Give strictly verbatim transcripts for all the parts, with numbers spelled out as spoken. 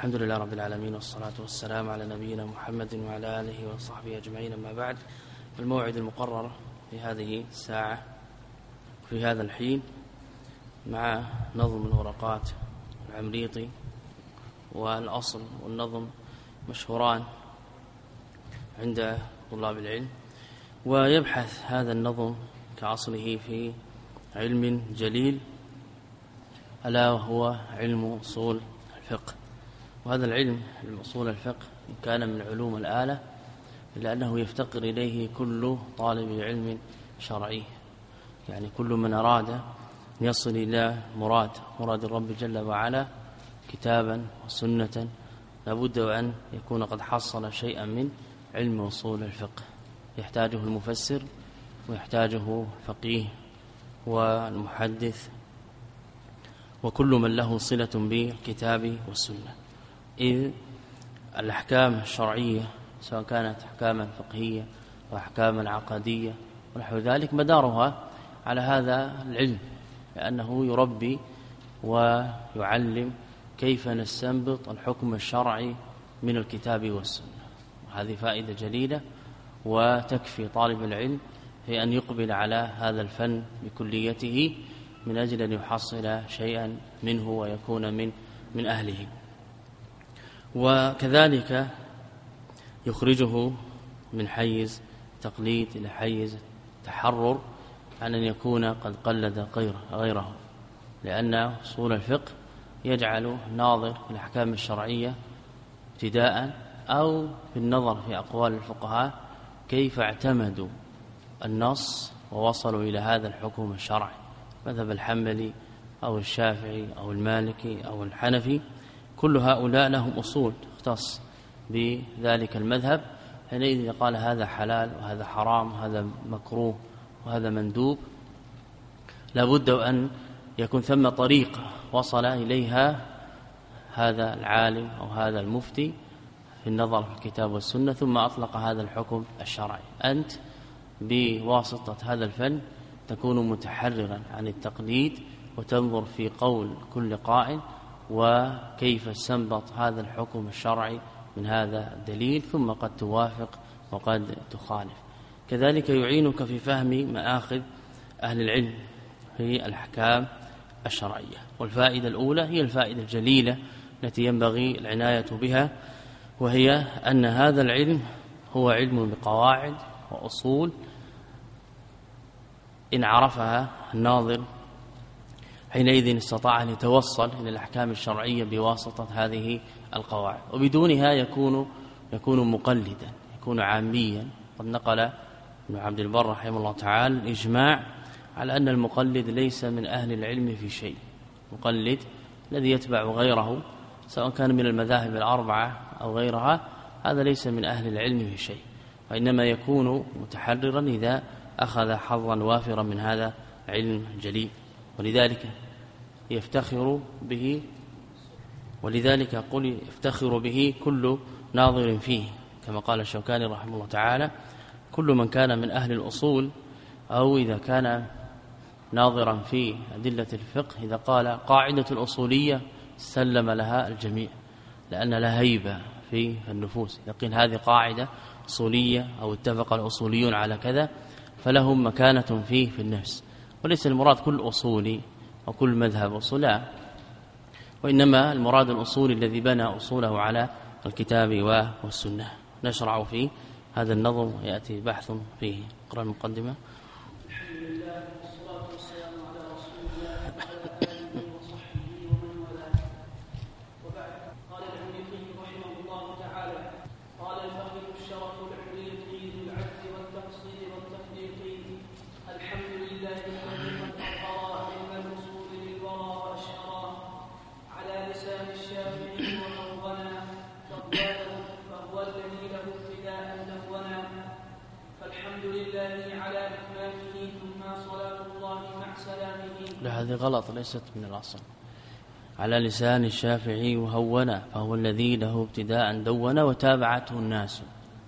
الحمد لله رب العالمين، والصلاة والسلام على نبينا محمد وعلى آله وصحبه أجمعين. أما بعد، الموعد المقرر في هذه الساعة في هذا الحين مع نظم الورقات العمريطي، والأصل والنظم مشهوران عند طلاب العلم، ويبحث هذا النظم كأصله في علم جليل ألا وهو علم أصول الفقه. وهذا العلم علم أصول الفقه إن كان من علوم الآلة إلا أنه يفتقر إليه كل طالب علم شرعي، يعني كل من أراد أن يصل إلى مراد مراد الرب جل وعلا كتابا وسنة لابد أن يكون قد حصل شيئا من علم أصول الفقه، يحتاجه المفسر ويحتاجه الفقيه والمحدث وكل من له صلة بالكتاب والسنة، إذ الأحكام الشرعية سواء كانت أحكاما فقهية وأحكاما عقدية ونحو ذلك مدارها على هذا العلم، لأنه يربي ويعلم كيف نستنبط الحكم الشرعي من الكتاب والسنة. وهذه فائدة جليلة وتكفي طالب العلم في أن يقبل على هذا الفن بكليته من أجل أن يحصل شيئا منه ويكون من من أهله. وكذلك يخرجه من حيز تقليد إلى حيز تحرر عن أن يكون قد قلد غيره، لأن أصول الفقه يجعل الناظر في الأحكام الشرعية ابتداء أو بالنظر في أقوال الفقهاء كيف اعتمدوا النص ووصلوا إلى هذا الحكم الشرعي، مذهب الحنبلي أو الشافعي أو المالكي أو الحنفي، كل هؤلاء لهم أصول تختص بذلك المذهب، حينئذ قال هذا حلال وهذا حرام وهذا مكروه وهذا مندوب لابد أن يكون ثم طريقة وصل إليها هذا العالم أو هذا المفتي في النظر في الكتاب والسنة ثم أطلق هذا الحكم الشرعي. أنت بواسطة هذا الفن تكون متحررا عن التقليد وتنظر في قول كل قائل وكيف استنبط هذا الحكم الشرعي من هذا الدليل، ثم قد توافق وقد تخالف. كذلك يعينك في فهم مآخذ أهل العلم في الأحكام الشرعية. والفائدة الأولى هي الفائدة الجليلة التي ينبغي العناية بها، وهي أن هذا العلم هو علم بقواعد وأصول إن عرفها الناظر حينئذ استطاع أن يتوصل إلى الأحكام الشرعية بواسطة هذه القواعد، وبدونها يكون يكون مقلدا، يكون عاميا. قد نقل ابن عبد البر رحمه الله تعالى الإجماع على أن المقلد ليس من أهل العلم في شيء. المقلد الذي يتبع غيره سواء كان من المذاهب الأربعة أو غيرها هذا ليس من أهل العلم في شيء، وإنما يكون متحررا إذا أخذ حظا وافرا من هذا العلم الجليل. ولذلك يفتخر به ولذلك قل يفتخر به كل ناظر فيه، كما قال الشوكاني رحمه الله تعالى: كل من كان من أهل الأصول أو إذا كان ناظرا في أدلة الفقه إذا قال قاعدة الأصولية سلم لها الجميع، لأن لها هيبة في النفوس. إذا قيل هذه قاعدة أصولية أو اتفق الأصوليون على كذا فلهم مكانة فيه في النفس، وليس المراد كل أصولي وكل مذهب أصول، وإنما المراد الأصول الذي بنى أصوله على الكتاب والسنة. نشرع في هذا النظم يأتي بحث فيه. اقرأ المقدمة. الحمد لله والصلاة والسلام على رسول الله وعلى آله وصحبه ومن والاه، وبعد. قال العمريطي رحمه الله تعالى: قال الفقيه الشرف العمريطي ذو العجز والتقصير والتفريق: الحمد لله الذي قد أظهر علم الأصول للورى وأشهره على لسان الشافعي وموغنا فضله، فهو الذي له ابتداء دونا. فالحمد لله على إتمامه ثم صلاة الله مع سلامه. لا، هذه غلط، ليست من الأصل. على لسان الشافعي وهونا فهو الذي له ابتداء دون وتابعته الناس.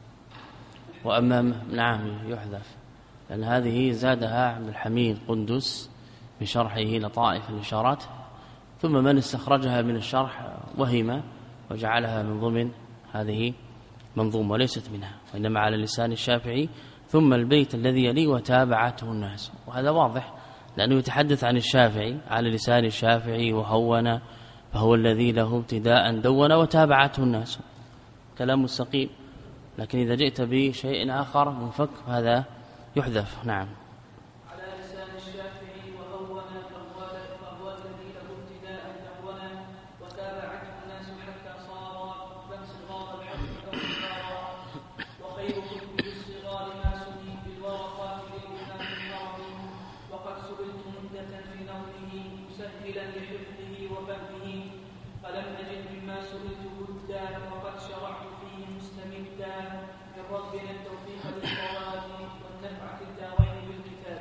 وأما نعم يحذف، لأن هذه زادها عبد الحميد قندس بشرحه لطائف الإشارات، ثم من استخرجها من الشرح وهم وجعلها من ضمن هذه منظومة وليست منها، وإنما على لسان الشافعي. ثم البيت الذي يلي وتابعته الناس، وهذا واضح لأنه يتحدث عن الشافعي على لسان الشافعي وهون، فهو الذي له ابتداء دون وتابعته الناس، كلام مستقيم. لكن إذا جئت بشيء آخر منفك هذا يحذف. نعم. على لسان الشافعي وهون فهو الذي له ابتداء دون وتابعته الناس حتى صار صغار الحدث أو صغارا، وخير كتب الصغار ما سمي بالورقات للإمام النووي، وقد سئلت مدة في نظمه مسهلا لحفظه وفهمه، فلم أجد مما سئلت بدا، وقد شرعت فيه مستمدا، من ربنا التوفيق للصواب والنفع في الدارين بالكتاب.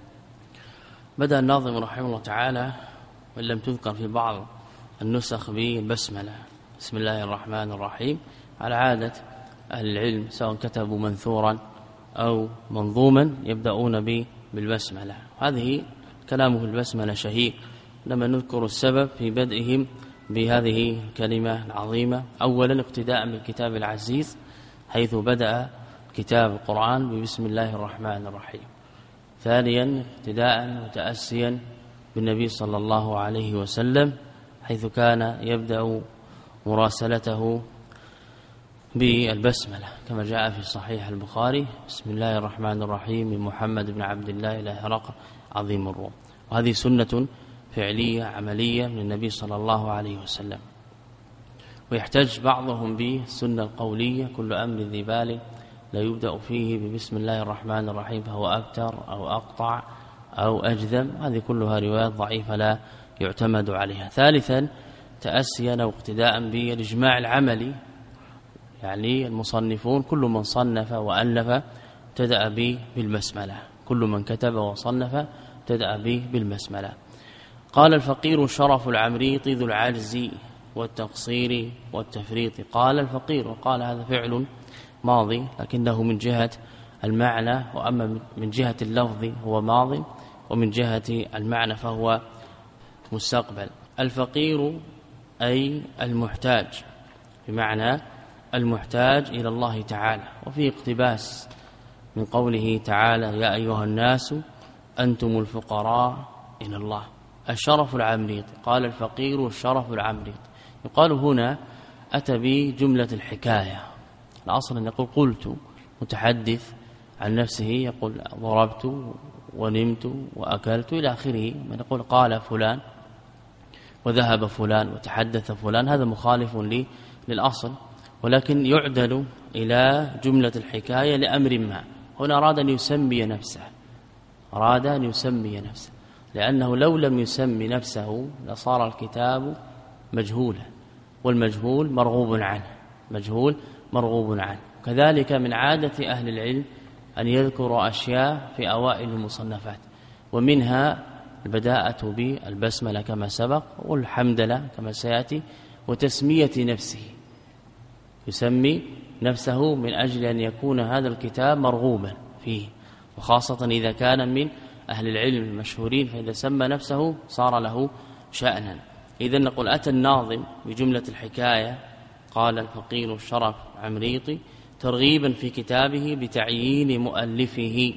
بدأ الناظم رحمه الله تعالى وإن لم تذكر في بعض النسخ بالبسملة، بسم الله الرحمن الرحيم، على عادة أهل العلم سواء كتبوا منثورا أو منظوما يبدأون بالبسملة. هذه كلامه في البسملة شهير، لما نذكر السبب في بدئهم بهذه الكلمة العظيمة. أولا اقتداء بالكتاب العزيز، حيث بدأ كتاب القرآن ببسم الله الرحمن الرحيم. ثانيا اقتداء وتأسيا بالنبي صلى الله عليه وسلم، حيث كان يبدأ مراسلته بالبسملة كما جاء في صحيح البخاري، بسم الله الرحمن الرحيم من محمد بن عبد الله إلى هرقل عظيم الروم. وهذه سنة فعلية عملية من النبي صلى الله عليه وسلم. ويحتج بعضهم بالسنة القولية، كل أمر ذي بال لا يبدأ فيه ببسم الله الرحمن الرحيم فهو أبتر أو أقطع أو أجذم، هذه كلها روايات ضعيفة لا يعتمد عليها. ثالثا تأسيا أو اقتداء بالإجماع العملي، يعني المصنفون كل من صنف وألف ابتدأ به بالبسملة، كل من كتب وصنف ابتدأ به بالبسملة. قال الفقير الشرف العمريط ذو العجز والتقصير والتفريط. قال الفقير، وقال هذا فعل ماضي لكنه من جهة المعنى، وأما من جهة اللفظ هو ماضي، ومن جهة المعنى فهو مستقبل. الفقير أي المحتاج، بمعنى المحتاج إلى الله تعالى. وفي اقتباس من قوله تعالى يا أيها الناس أنتم الفقراء إلى الله. الشرف العمريط، قال الفقير الشرف العمريط. يقال هنا أتى بجملة الحكاية، الأصل أن يقول قلت، متحدث عن نفسه يقول ضربت ونمت وأكلت إلى آخره، من يقول قال فلان وذهب فلان وتحدث فلان، هذا مخالف لي للأصل، ولكن يعدل إلى جملة الحكاية لأمر ما. هنا أراد أن يسمي نفسه، أراد أن يسمي نفسه، لأنه لو لم يسمي نفسه لصار الكتاب مجهولا، والمجهول مرغوب عنه، مجهول مرغوب عنه. كذلك من عادة أهل العلم أن يذكروا أشياء في أوائل المصنفات، ومنها البداءة بالبسملة كما سبق، والحمدلة كما سيأتي، وتسمية نفسه، يسمي نفسه من أجل أن يكون هذا الكتاب مرغوبا فيه، وخاصة إذا كان من أهل العلم المشهورين، فإذا سمى نفسه صار له شأنا. إذن نقول أتى الناظم بجملة الحكاية قال الفقير الشرف عمريطي ترغيبا في كتابه بتعيين مؤلفه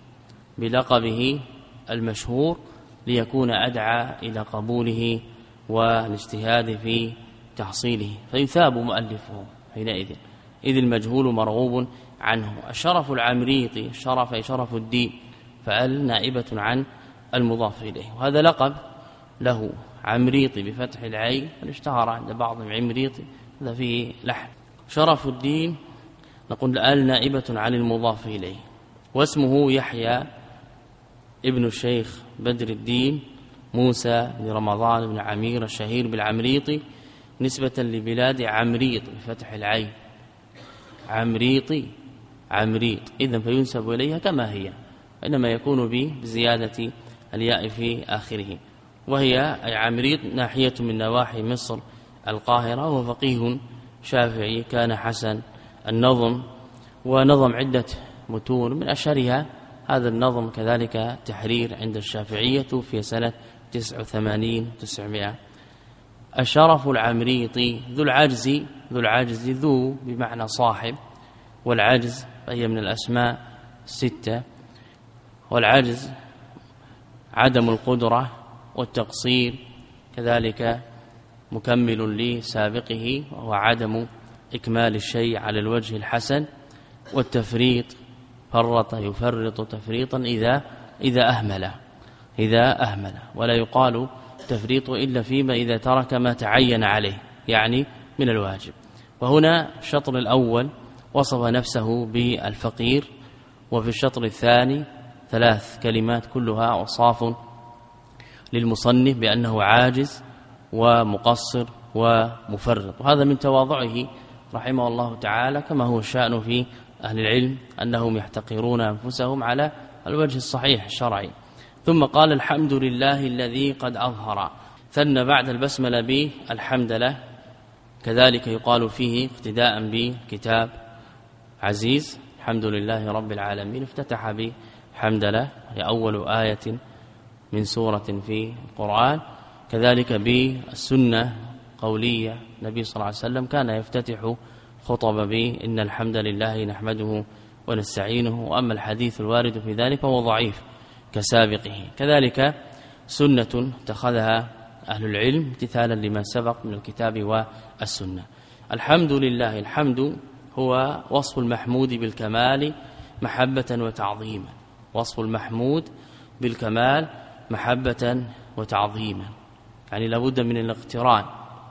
بلقبه المشهور، ليكون أدعى إلى قبوله والاجتهاد في تحصيله، فيثاب مؤلفه حينئذ، إذ المجهول مرغوب عنه. الشرف العمريطي، الشرف أي شرف الدين، فأل نائبة عن المضاف إليه، وهذا لقب له عمريطي بفتح العين، اشتهر عند بعضهم عمريطي، هذا فيه لحن. شرف الدين نقول أل نائبة عن المضاف إليه. واسمه يحيى ابن الشيخ بدر الدين موسى بن رمضان بن عمير الشهير بالعمريطي، نسبة لبلاد عمريط بفتح العين، عمريطي عمريط، إذن فينسب إليها كما هي، إنما يكون به بزيادة الياء في آخره. وهي أي عمريط ناحية من نواحي مصر القاهرة، وهو فقيه شافعي كان حسن النظم، ونظم عدة متون، من أشهرها هذا النظم كذلك تحرير عند الشافعية في سنة تسع وثمانين وتسعمائة الشرف العمريطي ذو العجز، ذو العجز ذو بمعنى صاحب، والعجز فهي من الأسماء الستة، والعجز عدم القدرة والتقصير كذلك مكمل لسابقه وهو عدم إكمال الشيء على الوجه الحسن، والتفريط فرط يفرط تفريطا إذا إذا أهمل إذا أهمل ولا يقال تفريط إلا فيما إذا ترك ما تعين عليه يعني من الواجب. وهنا الشطر الأول وصف نفسه بالفقير، وفي الشطر الثاني ثلاث كلمات كلها أوصاف للمصنف بأنه عاجز ومقصر ومفرط، وهذا من تواضعه رحمه الله تعالى، كما هو الشأن في أهل العلم أنهم يحتقرون أنفسهم على الوجه الصحيح الشرعي. ثم قال الحمد لله الذي قد أظهر، ثنى بعد البسملة بالحمد له، كذلك يقال فيه اقتداء بكتاب عزيز الحمد لله رب العالمين، افتتح بحمد له هي أول آية من سورة في القرآن، كذلك بالسنة قولية النبي صلى الله عليه وسلم كان يفتتح خطب به إن الحمد لله نحمده ونستعينه، وأما الحديث الوارد في ذلك فهو ضعيف كسابقه. كذلك سنة اتخذها أهل العلم امتثالا لما سبق من الكتاب والسنة. الحمد لله، الحمد هو وصف المحمود بالكمال محبة وتعظيما، وصف المحمود بالكمال محبة وتعظيما، يعني لابد من الاقتران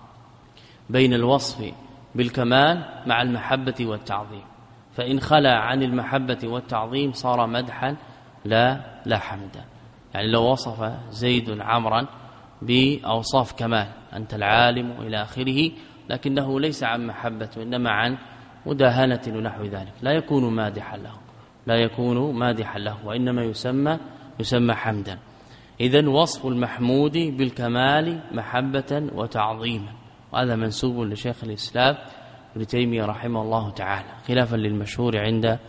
بين الوصف بالكمال مع المحبة والتعظيم، فإن خلى عن المحبة والتعظيم صار مدحا لا لا حمدا. يعني لو وصف زيد عمرا بأوصاف كمال أنت العالم إلى آخره، لكنه ليس عن محبة وإنما عن مداهنة ونحو ذلك، لا يكون مادحا له لا يكون مادحا له وإنما يسمى يسمى حمدا. إذن وصف المحمود بالكمال محبة وتعظيما، وهذا منسوب لشيخ الإسلام ابن تيمية رحمه الله تعالى، خلافا للمشهور عند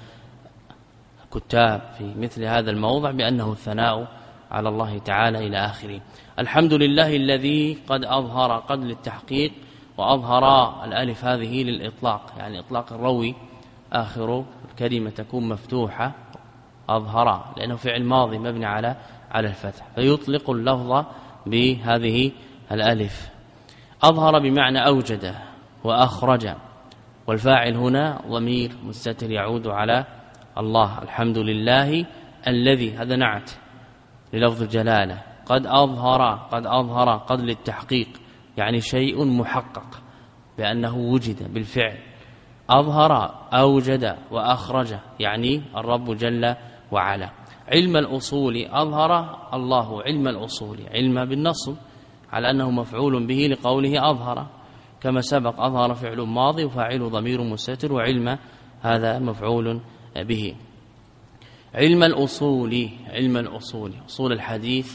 كتاب في مثل هذا الموضع بأنه الثناء على الله تعالى إلى آخره. الحمد لله الذي قد أظهر، قد للتحقيق، وأظهر الألف هذه للإطلاق، يعني إطلاق الروي آخر الكلمة تكون مفتوحة أظهر، لأنه فعل ماضي مبني على على الفتح، فيطلق اللفظ بهذه الألف. أظهر بمعنى أوجد وأخرج، والفاعل هنا ضمير مستتر يعود على الله. الحمد لله الذي، هذا نعت للفظ الجلالة. قد أظهر، قد أظهر قد للتحقيق، يعني شيء محقق بأنه وجد بالفعل. أظهر أوجد وأخرج، يعني الرب جل وعلا. علم الأصول، أظهر الله علم الأصول، علم بالنصب على أنه مفعول به لقوله أظهر كما سبق، أظهر فعل ماضي وفاعل ضمير مستتر، وعلم هذا مفعول به. علم الأصول، علم الأصول أصول الحديث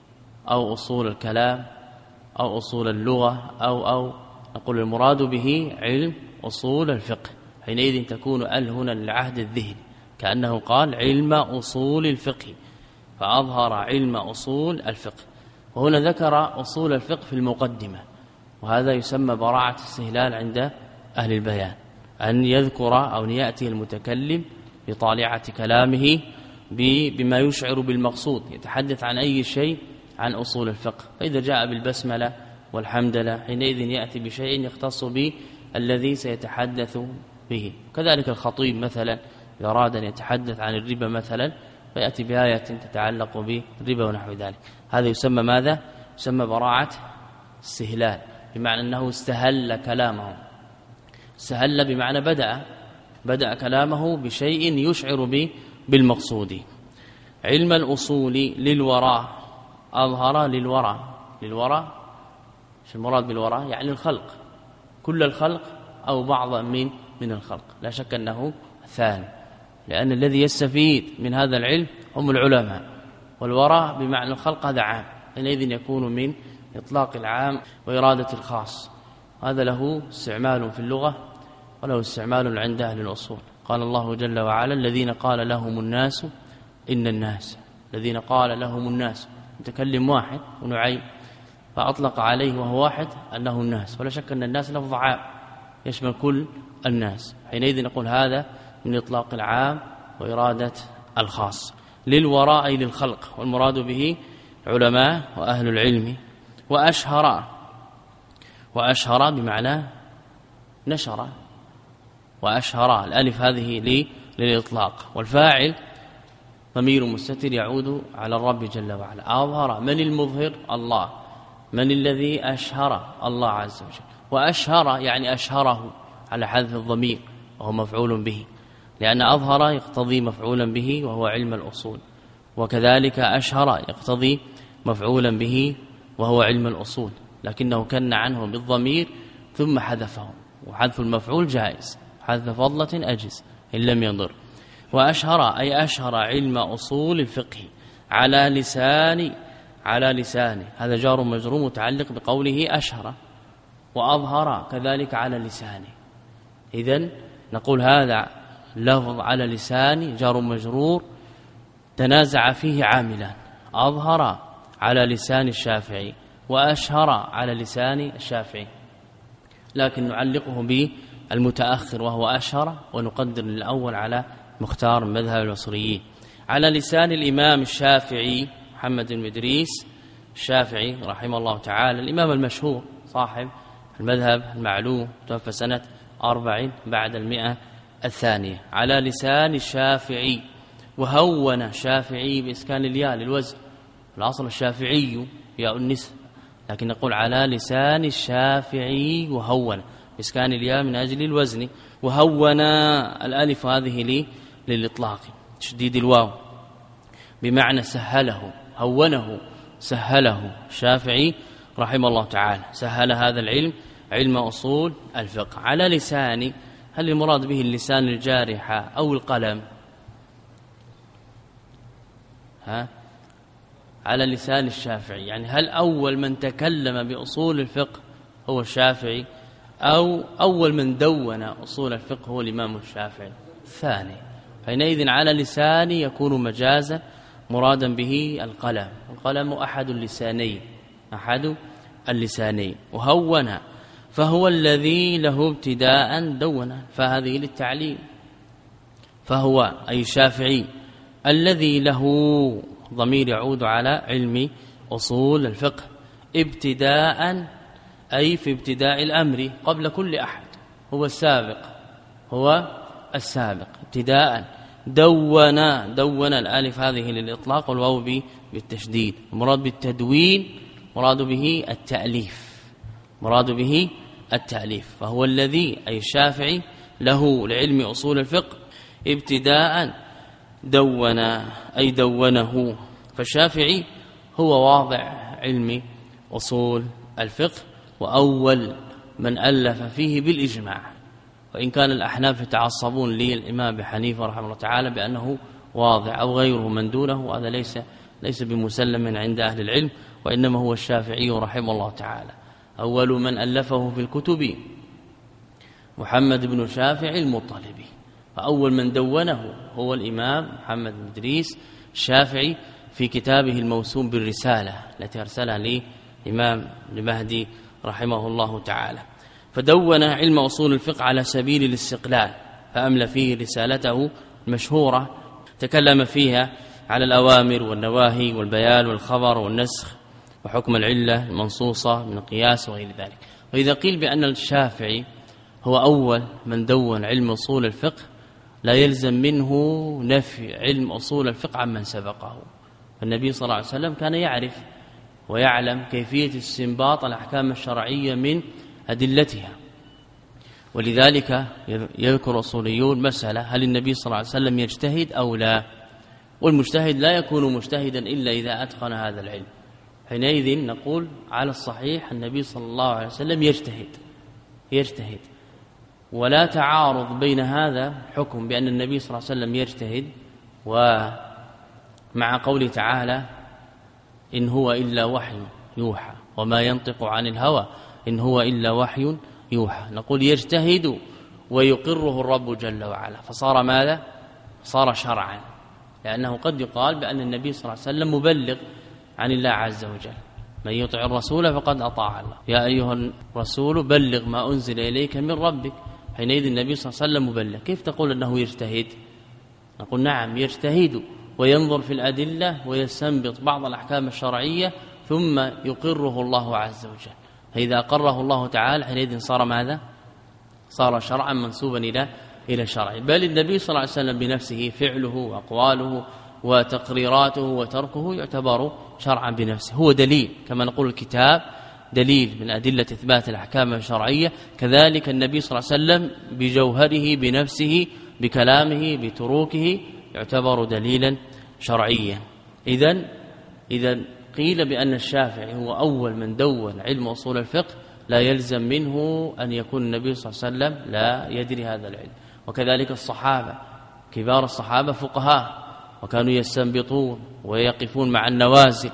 أو أصول الكلام أو أصول اللغة أو أو نقول المراد به علم أصول الفقه، حينئذ تكون ال هنا للعهد الذهني كأنه قال علم أصول الفقه، فأظهر علم أصول الفقه. وهنا ذكر أصول الفقه في المقدمة، وهذا يسمى براعة استهلال عند أهل البيان، أن يذكر أو أن يأتي المتكلم بطالعة كلامه بما يشعر بالمقصود، يتحدث عن أي شيء عن أصول الفقه. فإذا جاء بالبسملة والحمدلله حينئذ يأتي بشيء يختص به الذي سيتحدث به. كذلك الخطيب مثلا إذا أراد أن يتحدث عن الربا مثلا فيأتي بآية تتعلق بالربا ونحو ذلك، هذا يسمى ماذا؟ يسمى براعة استهلال، بمعنى أنه استهل كلامه. استهل بمعنى بدأ بدأ كلامه بشيء يشعر به بالمقصود. علم الأصول للوراء، أظهر للوراء، للوراء شو المراد بالوراء؟ يعني الخلق، كل الخلق أو بعض من من الخلق، لا شك أنه ثاني، لأن الذي يستفيد من هذا العلم هم العلماء، والوراء بمعنى الخلق هذا عام، حينئذ يكون من إطلاق العام وإرادة الخاص. هذا له استعمال في اللغة وله استعمال عند أهل الأصول. قال الله جل وعلا الذين قال لهم الناس إن الناس، الذين قال لهم الناس متكلم واحد ونعين، فأطلق عليه وهو واحد أنه الناس، ولا شك أن الناس لفظ عام يشمل كل الناس، حينئذ نقول هذا من إطلاق العام وإرادة الخاص. للوراء أي للخلق، والمراد به علماء وأهل العلم. وأشهر وأشهر بمعنى نشر، وأشهر الألف هذه للإطلاق، والفاعل ضمير مستتر يعود على الرب جل وعلا. أظهر، من المظهر؟ الله. من الذي أشهر؟ الله عز وجل. وأشهر يعني أشهره على حذف الضمير وهو مفعول به، لأن أظهر يقتضي مفعولا به وهو علم الأصول، وكذلك أشهر يقتضي مفعولا به وهو علم الأصول، لكنه كن عنه بالضمير ثم حذفه، وحذف المفعول جائز، حذف فضلة أجز إن لم يضر. وأشهر أي أشهر علم أصول الفقه على لسان على لسانه، هذا جار مجرور متعلق بقوله أشهر. وأظهر كذلك على لسانه، إذن نقول هذا لفظ على لسان جار مجرور تنازع فيه عاملان، أظهر على لسان الشافعي وأشهر على لسان الشافعي، لكن نعلقه بالمتأخر وهو أشهر، ونقدر الأول على مختار مذهب البصريين. على لسان الإمام الشافعي محمد بن إدريس الشافعي رحمه الله تعالى، الإمام المشهور صاحب المذهب المعلوم، توفى سنة أربع بعد المئة الثانية. على لسان الشافعي، وهون الشافعي بإسكان الياء للوزن، الأصل الشافعي ياء النسب، لكن نقول على لسان الشافعي وهون بإسكان الياء من أجل الوزن. وهون الألف هذه لي للإطلاق، تشديد الواو بمعنى سهله، هونه سهله الشافعي رحمه الله تعالى، سهل هذا العلم، علم أصول الفقه. على لسان، هل المراد به اللسان الجارحة أو القلم؟ ها؟ على لسان الشافعي، يعني هل أول من تكلم بأصول الفقه هو الشافعي، أو أول من دون أصول الفقه هو الإمام الشافعي؟ الثاني. حينئذ على لسان يكون مجازا مرادا به القلم، القلم أحد اللسانين، أحد اللسانين. وهون فهو الذي له ابتداء دون، فهذه للتعليم، فهو أي الشافعي الذي له ضمير يعود على علم أصول الفقه، ابتداء أي في ابتداء الأمر قبل كل أحد، هو السابق، هو السابق ابتداء. دون دون الالف هذه للإطلاق والواو بالتشديد. مراد بالتدوين مراد به التأليف، مراد به التأليف. فهو الذي أي الشافعي له لعلم أصول الفقه ابتداء دون أي دونه، فالشافعي هو واضع علم أصول الفقه وأول من ألف فيه بالإجماع، وإن كان الأحناف يتعصبون للإمام أبي حنيفة رحمه الله تعالى بأنه واضع أو غيره من دونه، هذا ليس ليس بمسلم عند أهل العلم، وإنما هو الشافعي رحمه الله تعالى. أول من ألفه في الكتب محمد بن شافع المطلبي، فأول من دونه هو الإمام محمد بن إدريس الشافعي في كتابه الموسوم بالرسالة التي أرسلها لإمام المهدي رحمه الله تعالى. فدون علم أصول الفقه على سبيل الاستقلال، فأملى فيه رسالته المشهورة تكلم فيها على الأوامر والنواهي والبيان والخبر والنسخ وحكم العلة المنصوصة من القياس وغير ذلك. وإذا قيل بأن الشافعي هو أول من دون علم أصول الفقه لا يلزم منه نفي علم أصول الفقه عمن سبقه، فالنبي صلى الله عليه وسلم كان يعرف ويعلم كيفية استنباط الأحكام الشرعية من أدلتها، ولذلك يذكر أصوليون مسألة: هل النبي صلى الله عليه وسلم يجتهد أو لا؟ والمجتهد لا يكون مجتهدا إلا إذا أتقن هذا العلم. حينئذ نقول على الصحيح النبي صلى الله عليه وسلم يجتهد يجتهد ولا تعارض بين هذا حكم بأن النبي صلى الله عليه وسلم يجتهد ومع قوله تعالى: إن هو إلا وحي يوحى وما ينطق عن الهوى إن هو إلا وحي يوحى. نقول يجتهد ويقره الرب جل وعلا، فصار ماذا؟ صار شرعا، لأنه قد يقال بأن النبي صلى الله عليه وسلم مبلغ عن الله عز وجل، من يطع الرسول فقد أطاع الله. يا أيها الرسول بلغ ما أنزل إليك من ربك. حينئذ النبي صلى الله عليه وسلم مبلغ. كيف تقول أنه يجتهد؟ نقول نعم يجتهد وينظر في الأدلة ويستنبط بعض الأحكام الشرعية ثم يقره الله عز وجل. فإذا أقره الله تعالى حينئذ صار ماذا؟ صار شرعا منسوبا إلى إلى الشرع. بل النبي صلى الله عليه وسلم بنفسه فعله وأقواله وتقريراته وتركه يعتبر شرعا بنفسه، هو دليل كما نقول الكتاب دليل من أدلة إثبات الأحكام الشرعية، كذلك النبي صلى الله عليه وسلم بجوهره بنفسه بكلامه بتروكه يعتبر دليلا شرعيا. إذن إذن قيل بأن الشافعي هو أول من دون علم أصول الفقه لا يلزم منه أن يكون النبي صلى الله عليه وسلم لا يدري هذا العلم. وكذلك الصحابة كبار الصحابة فقهاء وكانوا يستنبطون ويقفون مع النوازل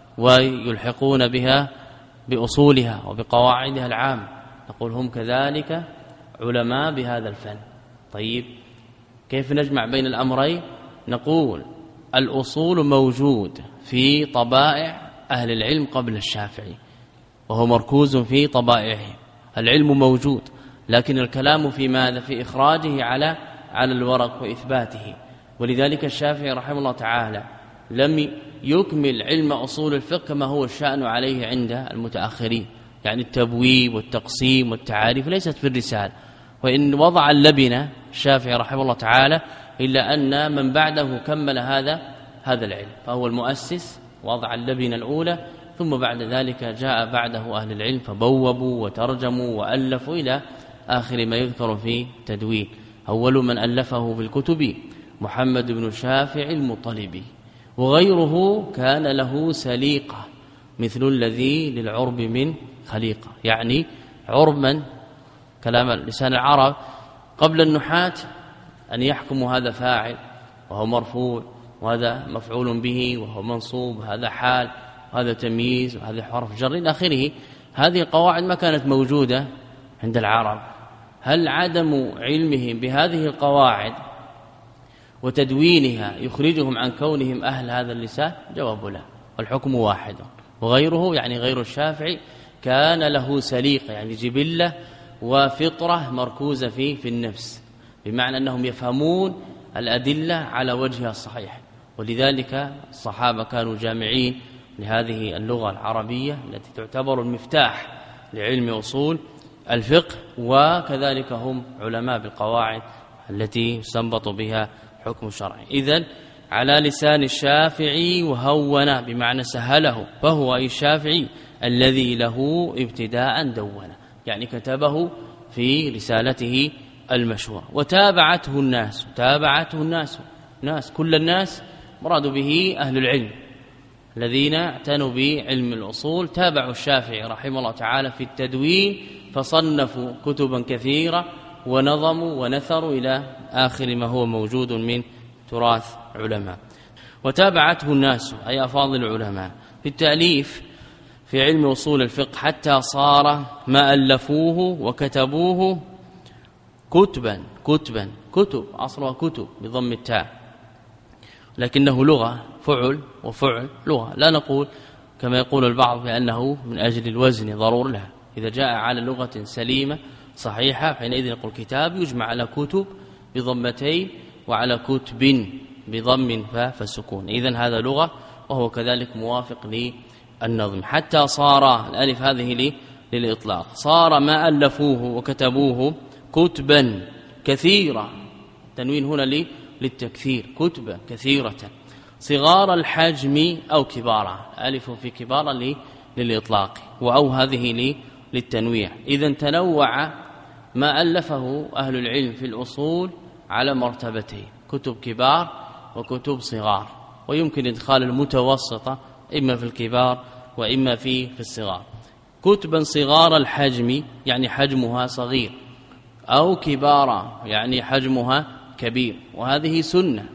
ويلحقون بها بأصولها وبقواعدها العامة، نقول هم كذلك علماء بهذا الفن. طيب كيف نجمع بين الأمرين؟ نقول الأصول موجود في طبائع أهل العلم قبل الشافعي وهو مركوز في طبائعهم، العلم موجود لكن الكلام في ماذا؟ في إخراجه على على الورق وإثباته. ولذلك الشافعي رحمه الله تعالى لم يكمل علم أصول الفقه كما هو الشأن عليه عند المتأخرين، يعني التبويب والتقسيم والتعاريف ليست في الرسالة، وإن وضع اللبنة الشافعي رحمه الله تعالى إلا أن من بعده كمل هذا هذا العلم، فهو المؤسس وضع اللبنة الأولى، ثم بعد ذلك جاء بعده أهل العلم فبوبوا وترجموا وألفوا إلى آخر ما يذكر في تدوين. أول من ألفه بالكتب محمد بن شافع المطلبي، وغيره كان له سليقة مثل الذي للعرب من خليقة، يعني عربا كلام لسان العرب قبل النحاة أن يحكموا هذا فاعل وهو مرفوع وهذا مفعول به وهو منصوب وهذا حال وهذا تمييز وهذا حرف جر إلى آخره. هذه القواعد ما كانت موجودة عند العرب. هل عدم علمهم بهذه القواعد وتدوينها يخرجهم عن كونهم أهل هذا اللسان؟ جواب لا، والحكم واحد. وغيره يعني غير الشافعي كان له سليقة، يعني جبلة وفطرة مركوزة في في النفس، بمعنى أنهم يفهمون الأدلة على وجهها الصحيح. ولذلك الصحابة كانوا جامعين لهذه اللغة العربية التي تعتبر المفتاح لعلم أصول الفقه، وكذلك هم علماء بالقواعد التي يستنبط بها حكم شرعي. إذن على لسان الشافعي وهون بمعنى سهله، فهو أي الشافعي الذي له ابتداء دون، يعني كتبه في رسالته المشهورة وتابعته الناس. تابعته الناس ناس كل الناس مراد به أهل العلم الذين اعتنوا بعلم الأصول، تابعوا الشافعي رحمه الله تعالى في التدوين فصنفوا كتبا كثيرة ونظموا ونثروا إلى آخر ما هو موجود من تراث علماء. وتابعته الناس أي أفاضل العلماء في التأليف في علم أصول الفقه حتى صار ما ألفوه وكتبوه كتبا كتبا كتب أصلها كتب بضم التاء، لكنه لغة فعل وفعل لغة، لا نقول كما يقول البعض بأنه من أجل الوزن ضرور لها. إذا جاء على لغة سليمة صحيحة حينئذ نقول كتاب يجمع على كتب بضمتين وعلى كتب بضم فالسكون، إذن هذا لغة وهو كذلك موافق للنظم. حتى صار الألف هذه للإطلاق، صار ما ألفوه وكتبوه كتبا كثيرة، تنوين هنا للتكثير، كتبا كثيرة، صغار الحجم أو كبارا، ألف في كبارا للإطلاق وأو هذه للتنويع. إذن تنوع ما ألفه أهل العلم في الأصول على مرتبتين، كتب كبار وكتب صغار، ويمكن إدخال المتوسطة إما في الكبار وإما في في الصغار. كتبا صغار الحجم يعني حجمها صغير، أو كبارا يعني حجمها كبير، وهذه سنة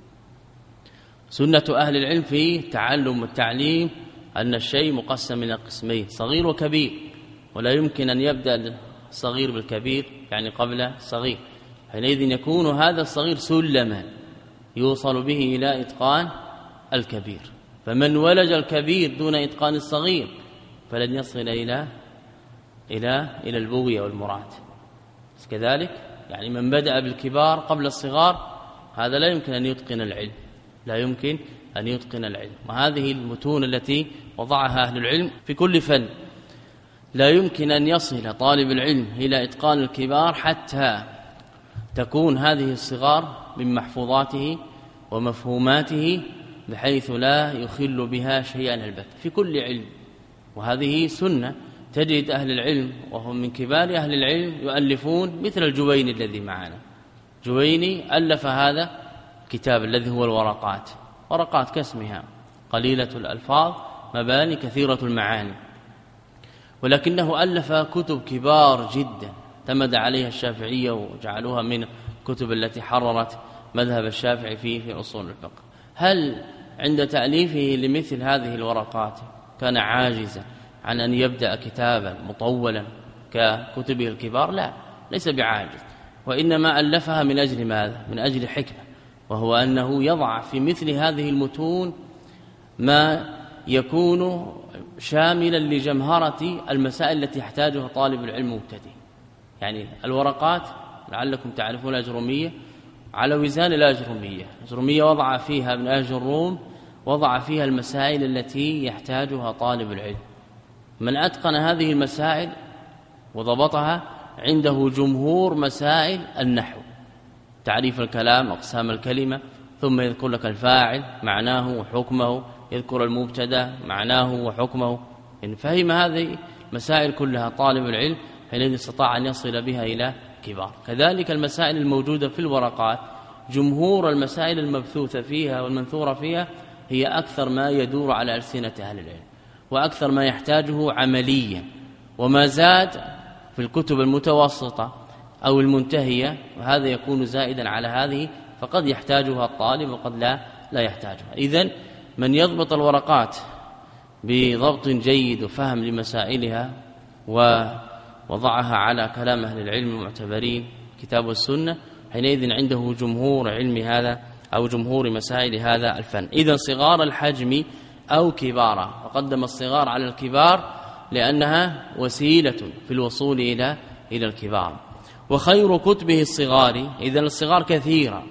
سنة أهل العلم في التعلم والتعليم أن الشيء مقسم إلى قسمين صغير وكبير، ولا يمكن أن يبدأ الصغير بالكبير يعني قبل الصغير، حينئذ يكون هذا الصغير سلما يوصل به إلى إتقان الكبير. فمن ولج الكبير دون إتقان الصغير فلن يصل إلى إلى إلى البغي والمراد. كذلك يعني من بدأ بالكبار قبل الصغار هذا لا يمكن أن يتقن العلم، لا يمكن أن يتقن العلم. وهذه المتون التي وضعها أهل العلم في كل فن، لا يمكن أن يصل طالب العلم إلى إتقان الكبار حتى تكون هذه الصغار من محفوظاته ومفهوماته بحيث لا يخل بها شيئا البت في كل علم. وهذه سنة، تجد أهل العلم وهم من كبار أهل العلم يؤلفون مثل الجويني الذي معنا. جويني ألف هذا كتاب الذي هو الورقات، ورقات كاسمها قليلة الألفاظ مباني كثيرة المعاني، ولكنه ألف كتب كبار جدا اعتمد عليها الشافعية وجعلوها من الكتب التي حررت مذهب الشافعي فيه في أصول الفقه. هل عند تأليفه لمثل هذه الورقات كان عاجزا عن أن يبدأ كتابا مطولا ككتبه الكبار؟ لا، ليس بعاجز، وإنما ألفها من أجل ماذا؟ من أجل حكمة، وهو أنه يضع في مثل هذه المتون ما يكون شاملا لجمهرة المسائل التي يحتاجها طالب العلم مبتدئ. يعني الورقات لعلكم تعرفون الأجرومية على وزان الأجرومية، الأجرومية وضع فيها ابن أجر الروم وضع فيها المسائل التي يحتاجها طالب العلم. من أتقن هذه المسائل وضبطها عنده جمهور مسائل النحو، تعريف الكلام، أقسام الكلمة، ثم يذكر لك الفاعل معناه وحكمه، يذكر المبتدا معناه وحكمه. إن فهم هذه المسائل كلها طالب العلم حينئذ استطاع أن يصل بها إلى كبار. كذلك المسائل الموجودة في الورقات جمهور المسائل المبثوثة فيها والمنثورة فيها هي أكثر ما يدور على ألسنة أهل العلم وأكثر ما يحتاجه عمليا، وما زاد في الكتب المتوسطة أو المنتهية وهذا يكون زائدا على هذه فقد يحتاجها الطالب وقد لا لا يحتاجها. إذن من يضبط الورقات بضبط جيد وفهم لمسائلها ووضعها على كلام أهل العلم المعتبرين كتاب والسنة حينئذ عنده جمهور علم هذا أو جمهور مسائل هذا الفن. إذن صغار الحجم أو كبارا، وقدم الصغار على الكبار لأنها وسيلة في الوصول إلى إلى الكبار. وخير كتبه الصغار، إذن الصغار كثيرة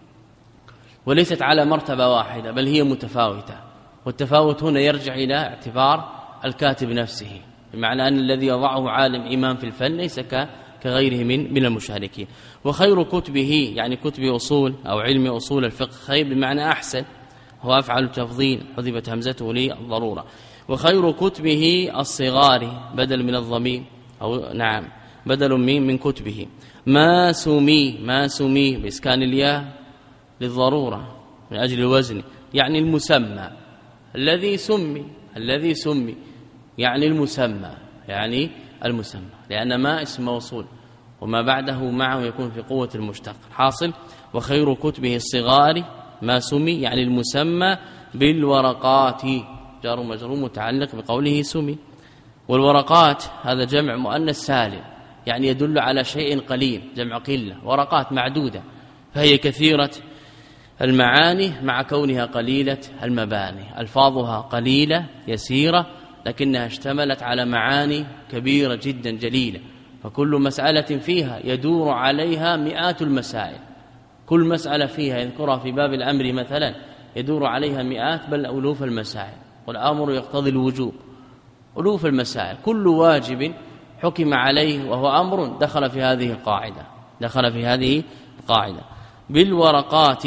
وليست على مرتبة واحدة بل هي متفاوتة، والتفاوت هنا يرجع إلى اعتبار الكاتب نفسه، بمعنى أن الذي يضعه عالم إمام في الفن ليس كغيره من من المشاركين. وخير كتبه يعني كتب أصول أو علم أصول الفقه، خير بمعنى أحسن، هو أفعل التفضيل حذفت همزته للضرورة. وخير كتبه الصغار بدل من الضمير أو نعم بدل من من كتبه. ما سمي ما سمي بإسكان الياء للضرورة من أجل الوزن، يعني المسمى الذي سمي الذي سمي يعني المسمى يعني المسمى لأن ما اسم موصول وما بعده معه يكون في قوة المشتق حاصل. وخير كتبه الصغار ما سمي يعني المسمى بالورقات، جار ومجرور متعلق بقوله سمي. والورقات هذا جمع مؤنث سالم يعني يدل على شيء قليل، جمع قلة، ورقات معدودة فهي كثيرة المعاني مع كونها قليلة المباني، ألفاظها قليلة يسيرة لكنها اشتملت على معاني كبيرة جدا جليلة، فكل مسألة فيها يدور عليها مئات المسائل، كل مسألة فيها يذكرها في باب الأمر مثلا يدور عليها مئات بل ألوف المسائل، والأمر يقتضي الوجوب، ألوف المسائل، كل واجب حكم عليه وهو أمر دخل في هذه القاعدة دخل في هذه القاعدة. بالورقات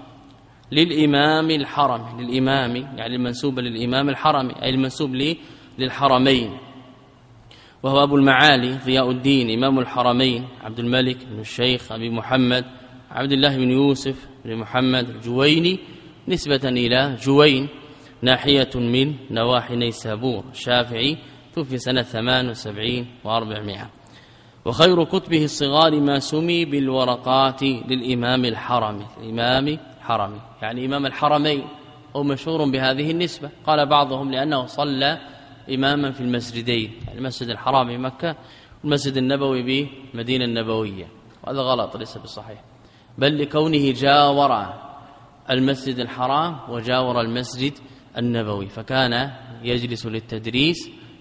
للإمام الحرم، للإمام يعني المنسوب للإمام الحرم أي المنسوب للحرمين، وهو أبو المعالي ضياء الدين إمام الحرمين عبد الملك بن الشيخ أبي محمد عبد الله بن يوسف بن محمد الجويني نسبة إلى جوين ناحية من نواحي نيسابور، الشافعي، توفي سنة ثمان وسبعين وأربعمائة. وخير كتبه الصغار ما سمي بالورقات للإمام الحرمي، الإمام حرمي يعني إمام الحرمين، هو مشهور بهذه النسبة. قال بعضهم لأنه صلى إماما في المسجدين، يعني المسجد الحرام في مكة والمسجد النبوي بمدينة النبوية، وهذا غلط ليس بالصحيح، بل لكونه جاور المسجد الحرام وجاور المسجد النبوي، فكان يجلس للتدريس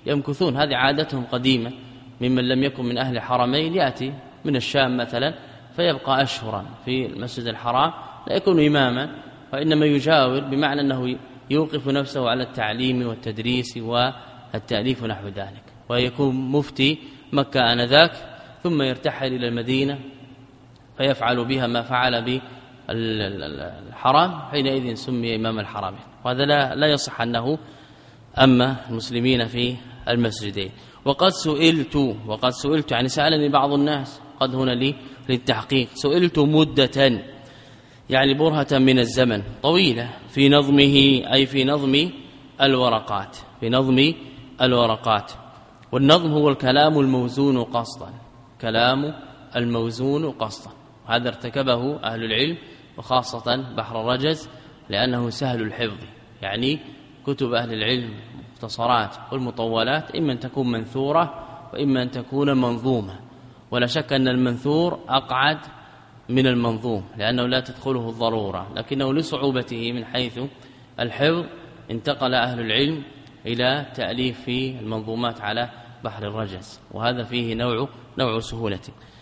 يمكثون، هذه عادتهم قديمة. ممن لم يكن من أهل الحرمين يأتي من الشام مثلا فيبقى أشهرا في المسجد الحرام، لا يكون إماما وإنما يجاور، بمعنى أنه يوقف نفسه على التعليم والتدريس والتأليف ونحو ذلك، ويكون مفتي مكة آنذاك، ثم يرتحل إلى المدينة فيفعل بها ما فعل بالحرام، حينئذ سمي إمام الحرمين. وهذا لا, لا يصح أنه أما المسلمين في المسجدين. وقد سئلت وقد سئلت يعني سألني بعض الناس، قد هنا لي للتحقيق، سئلت مدة يعني برهة من الزمن طويلة في نظمه، أي في نظم الورقات، في نظم الورقات. والنظم هو الكلام الموزون قصدا، كلام الموزون قصدا. هذا ارتكبه أهل العلم وخاصة بحر الرجز لأنه سهل الحفظ. يعني كتب أهل العلم المختصرات والمطولات إما أن تكون منثورة وإما أن تكون منظومة، ولا شك أن المنثور أقعد من المنظوم لأنه لا تدخله الضرورة، لكنه لصعوبته من حيث الحفظ انتقل أهل العلم إلى تأليف في المنظومات على بحر الرجز، وهذا فيه نوع نوع سهولة.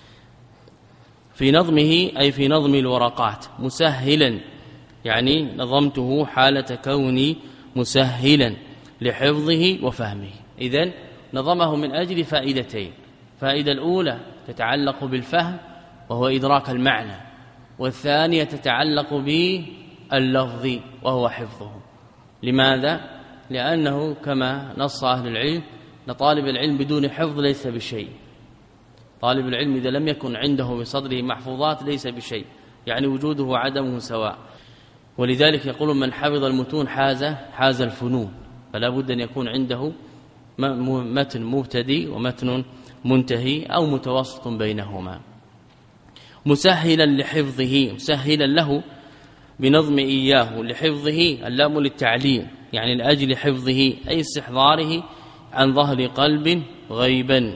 في نظمه أي في نظم الورقات مسهلا، يعني نظمته حالة كوني مسهلا لحفظه وفهمه. إذن نظمه من أجل فائدتين: فائدة الأولى تتعلق بالفهم وهو إدراك المعنى، والثانية تتعلق باللفظ وهو حفظه. لماذا؟ لأنه كما نص أهل العلم لطالب العلم بدون حفظ ليس بشيء. طالب العلم إذا لم يكن عنده بصدره محفوظات ليس بشيء، يعني وجوده وعدمه سواء. ولذلك يقول من حفظ المتون حاز حاز الفنون، فلا بد أن يكون عنده متن مبتدئ ومتن منتهي أو متوسط بينهما. مسهلا لحفظه، مسهلا له بنظم إياه لحفظه، اللام للتعليل يعني لأجل حفظه أي استحضاره عن ظهر قلب غيبا،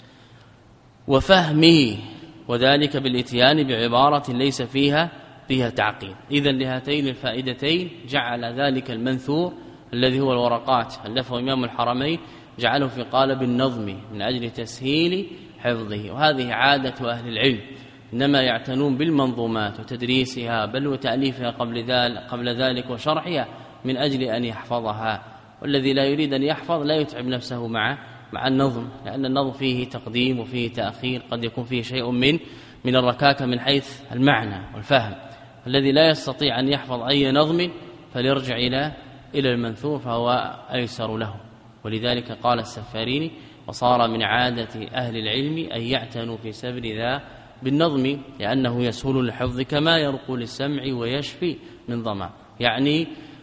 وفهمه، وذلك بالاتيان بعبارة ليس فيها فيها تعقيد. إذن لهاتين الفائدتين جعل ذلك المنثور الذي هو الورقات ألفه إمام الحرمين جعله في قالب النظم من أجل تسهيل حفظه. وهذه عادة أهل العلم، إنما يعتنون بالمنظومات وتدريسها بل وتأليفها قبل ذلك قبل ذلك وشرحها من أجل أن يحفظها. والذي لا يريد أن يحفظ لا يتعب نفسه مع مع النظم، لأن النظم فيه تقديم وفيه تأخير، قد يكون فيه شيء من من الركاكة من حيث المعنى والفهم. الذي لا يستطيع أن يحفظ أي نظم فليرجع إلى إلى المنثور فهو أيسر له. ولذلك قال السفاريني: وصار من عادة أهل العلم أن يعتنوا في سبر ذا بالنظم لأنه يسهل الحفظ كما يرقو للسمع ويشفي من ظمأ. يعني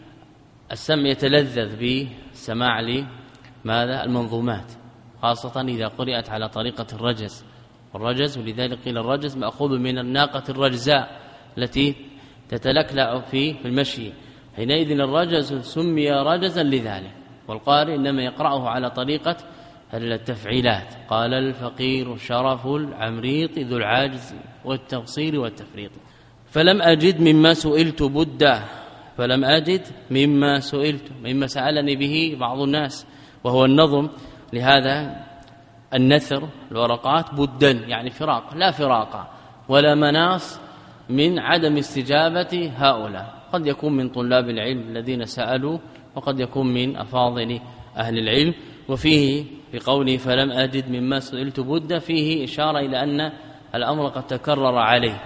السمع يتلذذ بالسماع لماذا؟ المنظومات، خاصة إذا قرأت على طريقة الرجز. والرجز ولذلك قيل الرجز مأخوذ من الناقة الرجزاء التي تتلكلأ في المشي، حينئذ الرجز سمي رجزا لذلك. والقارئ إنما يقرأه على طريقة التفعيلات. قال الفقير شرف العمريط ذو العاجز والتقصير والتفريط. فلم أجد مما سئلت بدا، فلم أجد مما سئلت، مما سألني به بعض الناس، وهو النظم لهذا النثر الورقات بدا، يعني فراق، لا فراق ولا مناص من عدم استجابة هؤلاء. قد يكون من طلاب العلم الذين سألوا، وقد يكون من أفاضل أهل العلم. وفيه بقوله فلم أجد مما سئلت بد فيه إشارة إلى أن الأمر قد تكرر عليه،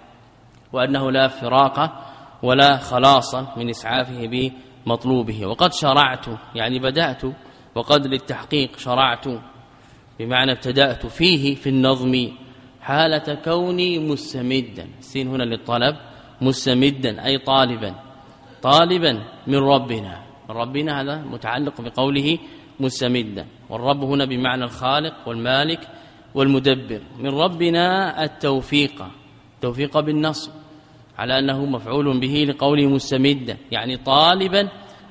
وأنه لا فراق ولا خلاص من إسعافه بمطلوبه. وقد شرعت يعني بدأت، وقد للتحقيق شرعت بمعنى ابتدأت فيه في النظم حالة كوني مستمدا، السين هنا للطلب، مستمدا أي طالبا، طالبا من ربنا. من ربنا هذا متعلق بقوله مستمدا، والرب هنا بمعنى الخالق والمالك والمدبر. من ربنا التوفيق، توفيق بالنصب على أنه مفعول به لقوله مستمدا، يعني طالبا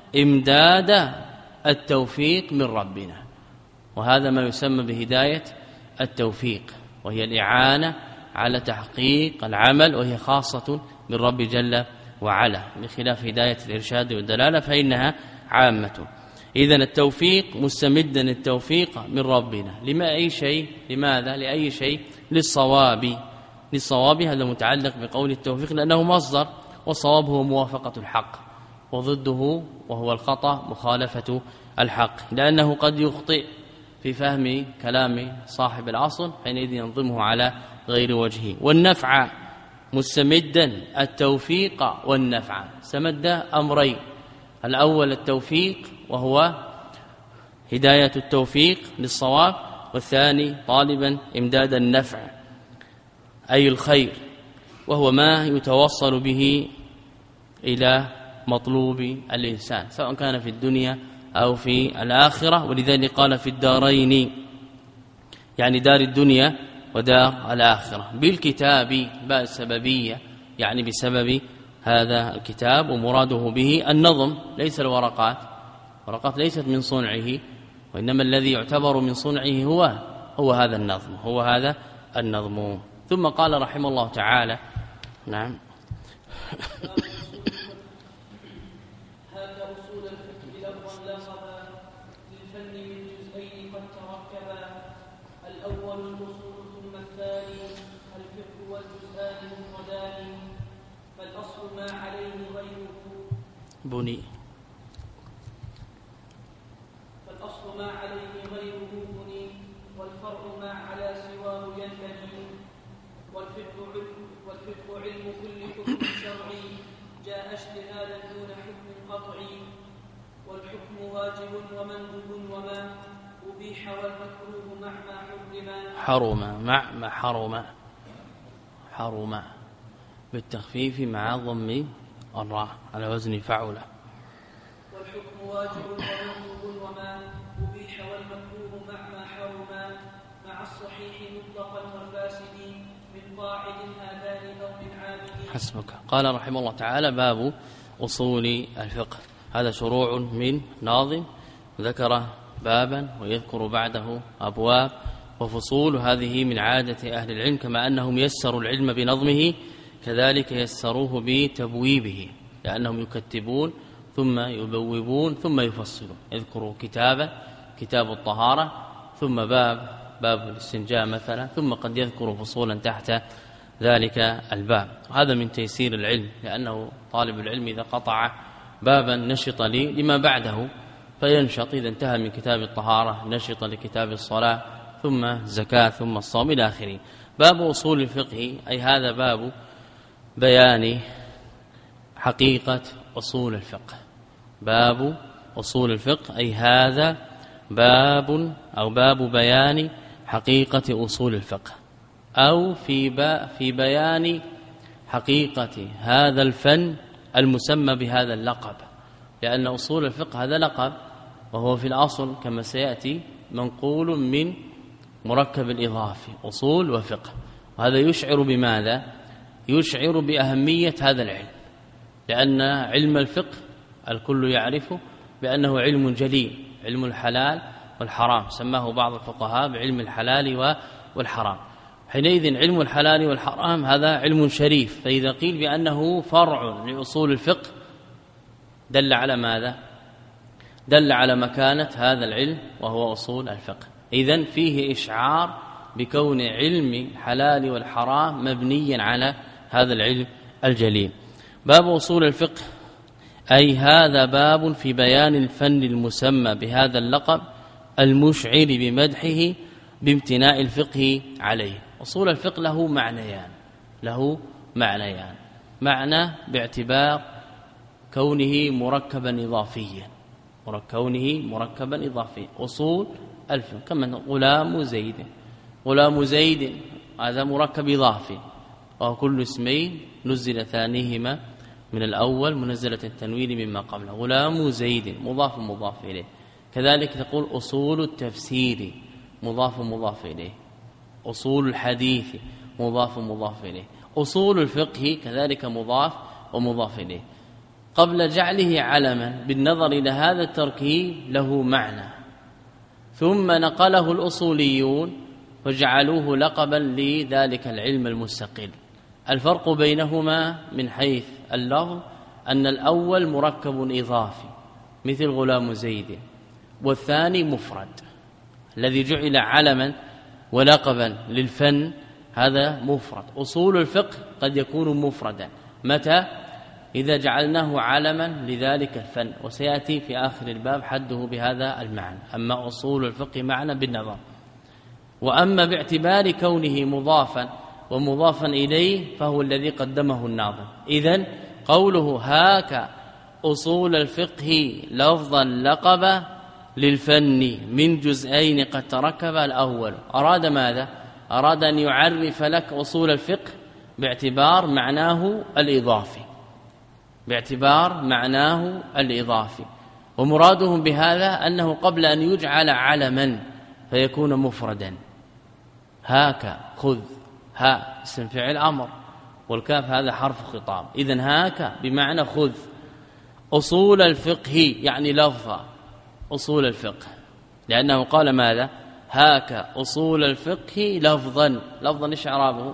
إمداد التوفيق من ربنا. وهذا ما يسمى بهداية التوفيق، وهي الإعانة على تحقيق العمل، وهي خاصة بالرب جل وعلا، بخلاف هداية الإرشاد والدلالة فإنها عامة. إذن التوفيق مستمدا التوفيق من ربنا لما أي شيء لماذا لأي شيء للصواب للصواب هذا متعلق بقول التوفيق لأنه مصدر والصواب هو موافقة الحق وضده وهو الخطأ مخالفة الحق لأنه قد يخطئ في فهم كلام صاحب العصر حينئذ ينظمه على غير وجهه. والنفع مستمدا التوفيق والنفع استمد أمرين الأول التوفيق وهو هداية التوفيق للصواب والثاني طالبا إمداد النفع أي الخير وهو ما يتوصل به إلى مطلوب الإنسان سواء كان في الدنيا أو في الآخرة. ولذلك قال في الدارين يعني دار الدنيا ودار الآخرة بالكتاب باء السببية يعني بسبب هذا الكتاب ومراده به النظم ليس الورقات ورقات ليست من صنعه وإنما الذي يعتبر من صنعه هو هو هذا النظم هو هذا النظم. ثم قال رحمه الله تعالى نعم هذا أصول الفقه لفظا لقبا للفن من جزئين قد تركبا الأول الأصول ثم الثاني الفقه والجزءان مفردان فالأصل ما عليه غيره بني فالأصل ما عليه غيره بني والفرع ما على سواه ينبني والفقه علم والفقه علم كل حكم شرعي جاء اجتهادا دون حكم قطعي والحكم واجب ومندوب وما أبيح والمكروه مع ما حرم حرم مع ما حرم حرم بالتخفيف مع ضم الراء على وزن فعل. والحكم واجب ومندوب وما أبيح والمكروه مع ما حرم مع الصحيح مطلقا والفاسد من قاعد هذان أو من عابد. حسبك. قال رحمه الله تعالى باب أصول الفقه هذا شروع من ناظم ذكر بابا ويذكر بعده أبواب وفصول. هذه من عادة أهل العلم كما أنهم يسروا العلم بنظمه كذلك يسروه بتبويبه لأنهم يكتبون ثم يبوبون ثم يفصلون يذكروا كتابا كتاب الطهارة ثم باب باب الاستنجاء مثلا ثم قد يذكر فصولا تحت ذلك الباب. هذا من تيسير العلم لأنه طالب العلم إذا قطع بابا نشط لي لما بعده فينشط إذا انتهى من كتاب الطهارة نشط لكتاب الصلاة ثم زكاة ثم الصوم إلى آخره. باب أصول الفقه أي هذا باب بيان حقيقة أصول الفقه باب أصول الفقه أي هذا باب أو باب بيان حقيقة أصول الفقه أو في با في بيان حقيقة هذا الفن المسمى بهذا اللقب لأن أصول الفقه هذا لقب وهو في الأصل كما سيأتي منقول من مركب الإضافي أصول وفقه وهذا يشعر بماذا؟ يشعر بأهمية هذا العلم لأن علم الفقه الكل يعرفه بأنه علم جليل علم الحلال والحرام سماه بعض الفقهاء بعلم الحلال والحرام. حينئذ علم الحلال والحرام هذا علم شريف فإذا قيل بأنه فرع لأصول الفقه دل على ماذا؟ دل على مكانة هذا العلم وهو أصول الفقه. إذن فيه إشعار بكون علم الحلال والحرام مبنيا على هذا العلم الجليل. باب أصول الفقه أي هذا باب في بيان الفن المسمى بهذا اللقب المشعر بمدحه بامتناء الفقه عليه. أصول الفقه له معنيان له معنيان معنى باعتبار كونه مركبا إضافيا كونه مركبا إضافيا أصول الفقه كما غلام زيد غلام زيد هذا مركب إضافي وهو كل اسمين نزل ثانيهما من الأول منزلة التنوين مما قبله غلام زيد مضاف مضاف إليه. كذلك تقول أصول التفسير مضاف مضاف إليه أصول الحديث مضاف مضاف إليه أصول الفقه كذلك مضاف ومضاف إليه. قبل جعله علما بالنظر إلى هذا التركيب له معنى ثم نقله الأصوليون وجعلوه لقبا لذلك العلم المستقل. الفرق بينهما من حيث اللفظ أن الأول مركب إضافي مثل غلام زيد والثاني مفرد. الذي جعل علما ولقبا للفن هذا مفرد. أصول الفقه قد يكون مفردا متى؟ إذا جعلناه علما لذلك الفن، وسيأتي في آخر الباب حده بهذا المعنى. أما أصول الفقه معنى بالنظر، وأما باعتبار كونه مضافا ومضافا إليه فهو الذي قدمه الناظم. إذن قوله هاك أصول الفقه لفظا لقب للفن من جزئين قد تركب. الأول أراد ماذا؟ أراد أن يعرف لك أصول الفقه باعتبار معناه الإضافي، باعتبار معناه الإضافي. ومرادهم بهذا أنه قبل أن يجعل علما فيكون مفردا. هاك خذ، ها اسم فعل أمر، والكاف هذا حرف خطاب. إذن هاك بمعنى خذ أصول الفقه، يعني لفظ أصول الفقه، لأنه قال ماذا؟ هاك أصول الفقه لفظا. لفظا إيش إعرابه؟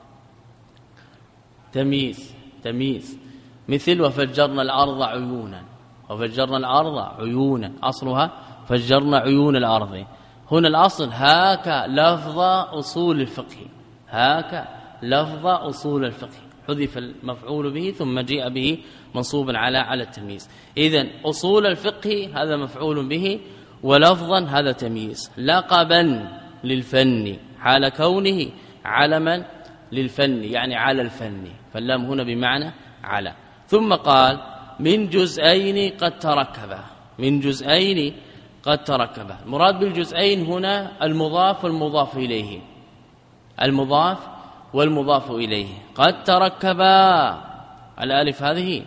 تمييز. تمييز مثل وفجرنا الأرض عيونا، وفجرنا الأرض عيونا أصلها فجرنا عيون الأرض. هنا الأصل هاك لفظ أصول الفقه، هاك لفظ أصول الفقه، حذف المفعول به ثم جاء به منصوبا على على التمييز. إذن أصول الفقه هذا مفعول به، ولفظا هذا تمييز. لقبا للفن حال كونه علما للفن، يعني على الفن، فاللام هنا بمعنى على. ثم قال من جزئين قد تركبا، من جزئين قد تركبا. المراد بالجزئين هنا المضاف والمضاف إليه، المضاف والمضاف إليه. قد تركبا، الألف هذه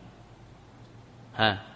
ها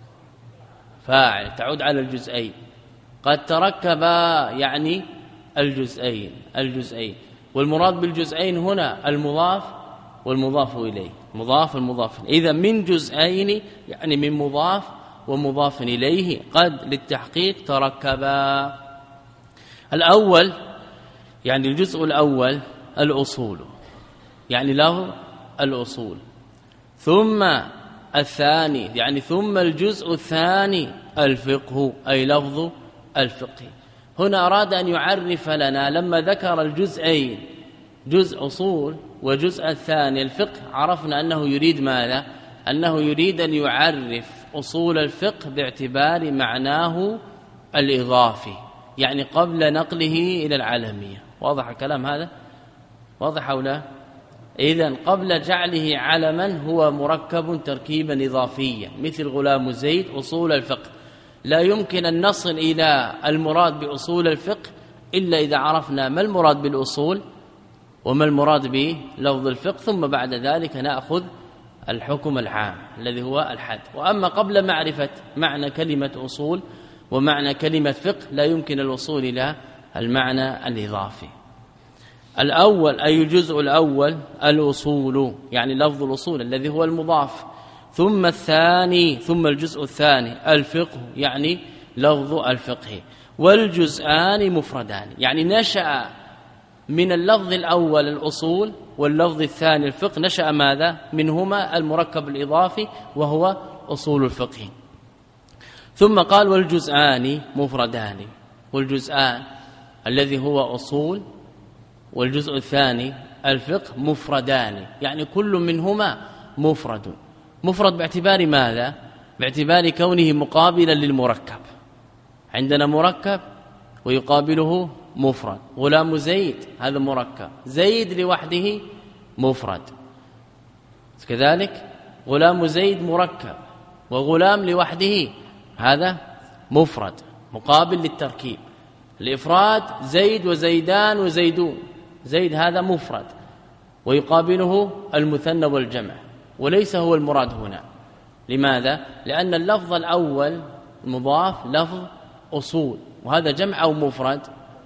فاعل تعود على الجزئين. قد تركبا يعني الجزئين، الجزئين. والمراد بالجزئين هنا المضاف والمضاف إليه، مضاف المضاف. إذا من جزئين يعني من مضاف ومضاف إليه. قد للتحقيق تركبا. الأول يعني الجزء الأول الأصول، يعني له الأصول. ثم الثاني يعني ثم الجزء الثاني الفقه، أي لفظ الفقه. هنا أراد أن يعرف لنا لما ذكر الجزئين، جزء أصول وجزء الثاني الفقه، عرفنا أنه يريد ماذا؟ أنه يريد أن يعرف أصول الفقه باعتبار معناه الإضافي، يعني قبل نقله إلى العالمية. واضح الكلام هذا؟ واضح أو لا؟ إذن قبل جعله علما هو مركب تركيبا إضافيا، مثل غلام زيد أصول الفقه. لا يمكن أن نصل إلى المراد بأصول الفقه إلا إذا عرفنا ما المراد بالأصول وما المراد بلفظ الفقه، ثم بعد ذلك نأخذ الحكم العام الذي هو الحد. وأما قبل معرفة معنى كلمة أصول ومعنى كلمة فقه لا يمكن الوصول إلى المعنى الإضافي. الأول أي الجزء الأول الأصول، يعني لفظ الأصول الذي هو المضاف. ثم الثاني ثم الجزء الثاني الفقه، يعني لفظ الفقه. والجزءان مفردان، يعني نشأ من اللفظ الأول الأصول واللفظ الثاني الفقه، نشأ ماذا؟ منهما المركب الإضافي وهو أصول الفقه. ثم قال والجزءان مفردان، والجزءان الذي هو أصول والجزء الثاني الفقه مفردان، يعني كل منهما مفرد. مفرد باعتبار ماذا؟ باعتبار كونه مقابلا للمركب. عندنا مركب ويقابله مفرد. غلام زيد هذا مركب، زيد لوحده مفرد. كذلك غلام زيد مركب، وغلام لوحده هذا مفرد مقابل للتركيب. الإفراد زيد وزيدان وزيدون، زيد هذا مفرد ويقابله المثنى والجمع، وليس هو المراد هنا. لماذا؟ لأن اللفظ الأول المضاف لفظ أصول، وهذا جمع أو مفرد؟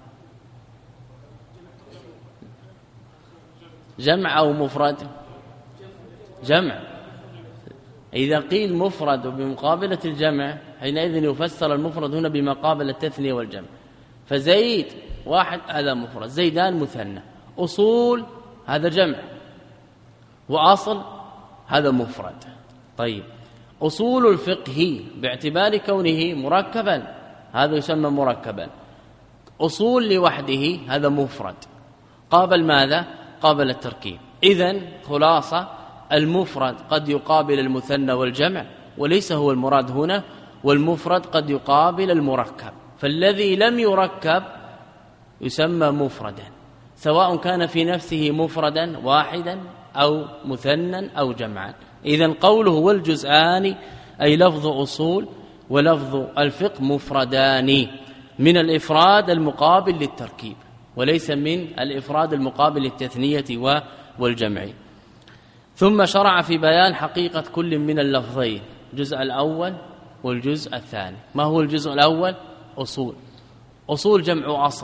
جمع أو مفرد؟ جمع. إذا قيل مفرد بمقابلة الجمع حينئذ يفسر المفرد هنا بما قابل التثنية والجمع. فزيد واحد هذا مفرد، زيدان مثنى، أصول هذا جمع، وأصل هذا مفرد. طيب أصول الفقه باعتبار كونه مركبا هذا يسمى مركبا. أصول لوحده هذا مفرد قابل ماذا؟ قابل التركيب. إذن خلاصة المفرد قد يقابل المثنى والجمع وليس هو المراد هنا، والمفرد قد يقابل المركب، فالذي لم يركب يسمى مفردا سواء كان في نفسه مفردا واحدا أو مثنى أو جمعا. إذن قوله والجزءان أي لفظ أصول ولفظ الفقه مفردان من الإفراد المقابل للتركيب وليس من الإفراد المقابل للتثنية والجمع. ثم شرع في بيان حقيقة كل من اللفظين، الجزء الأول والجزء الثاني. ما هو الجزء الأول؟ أصول. أصول جمع أصل،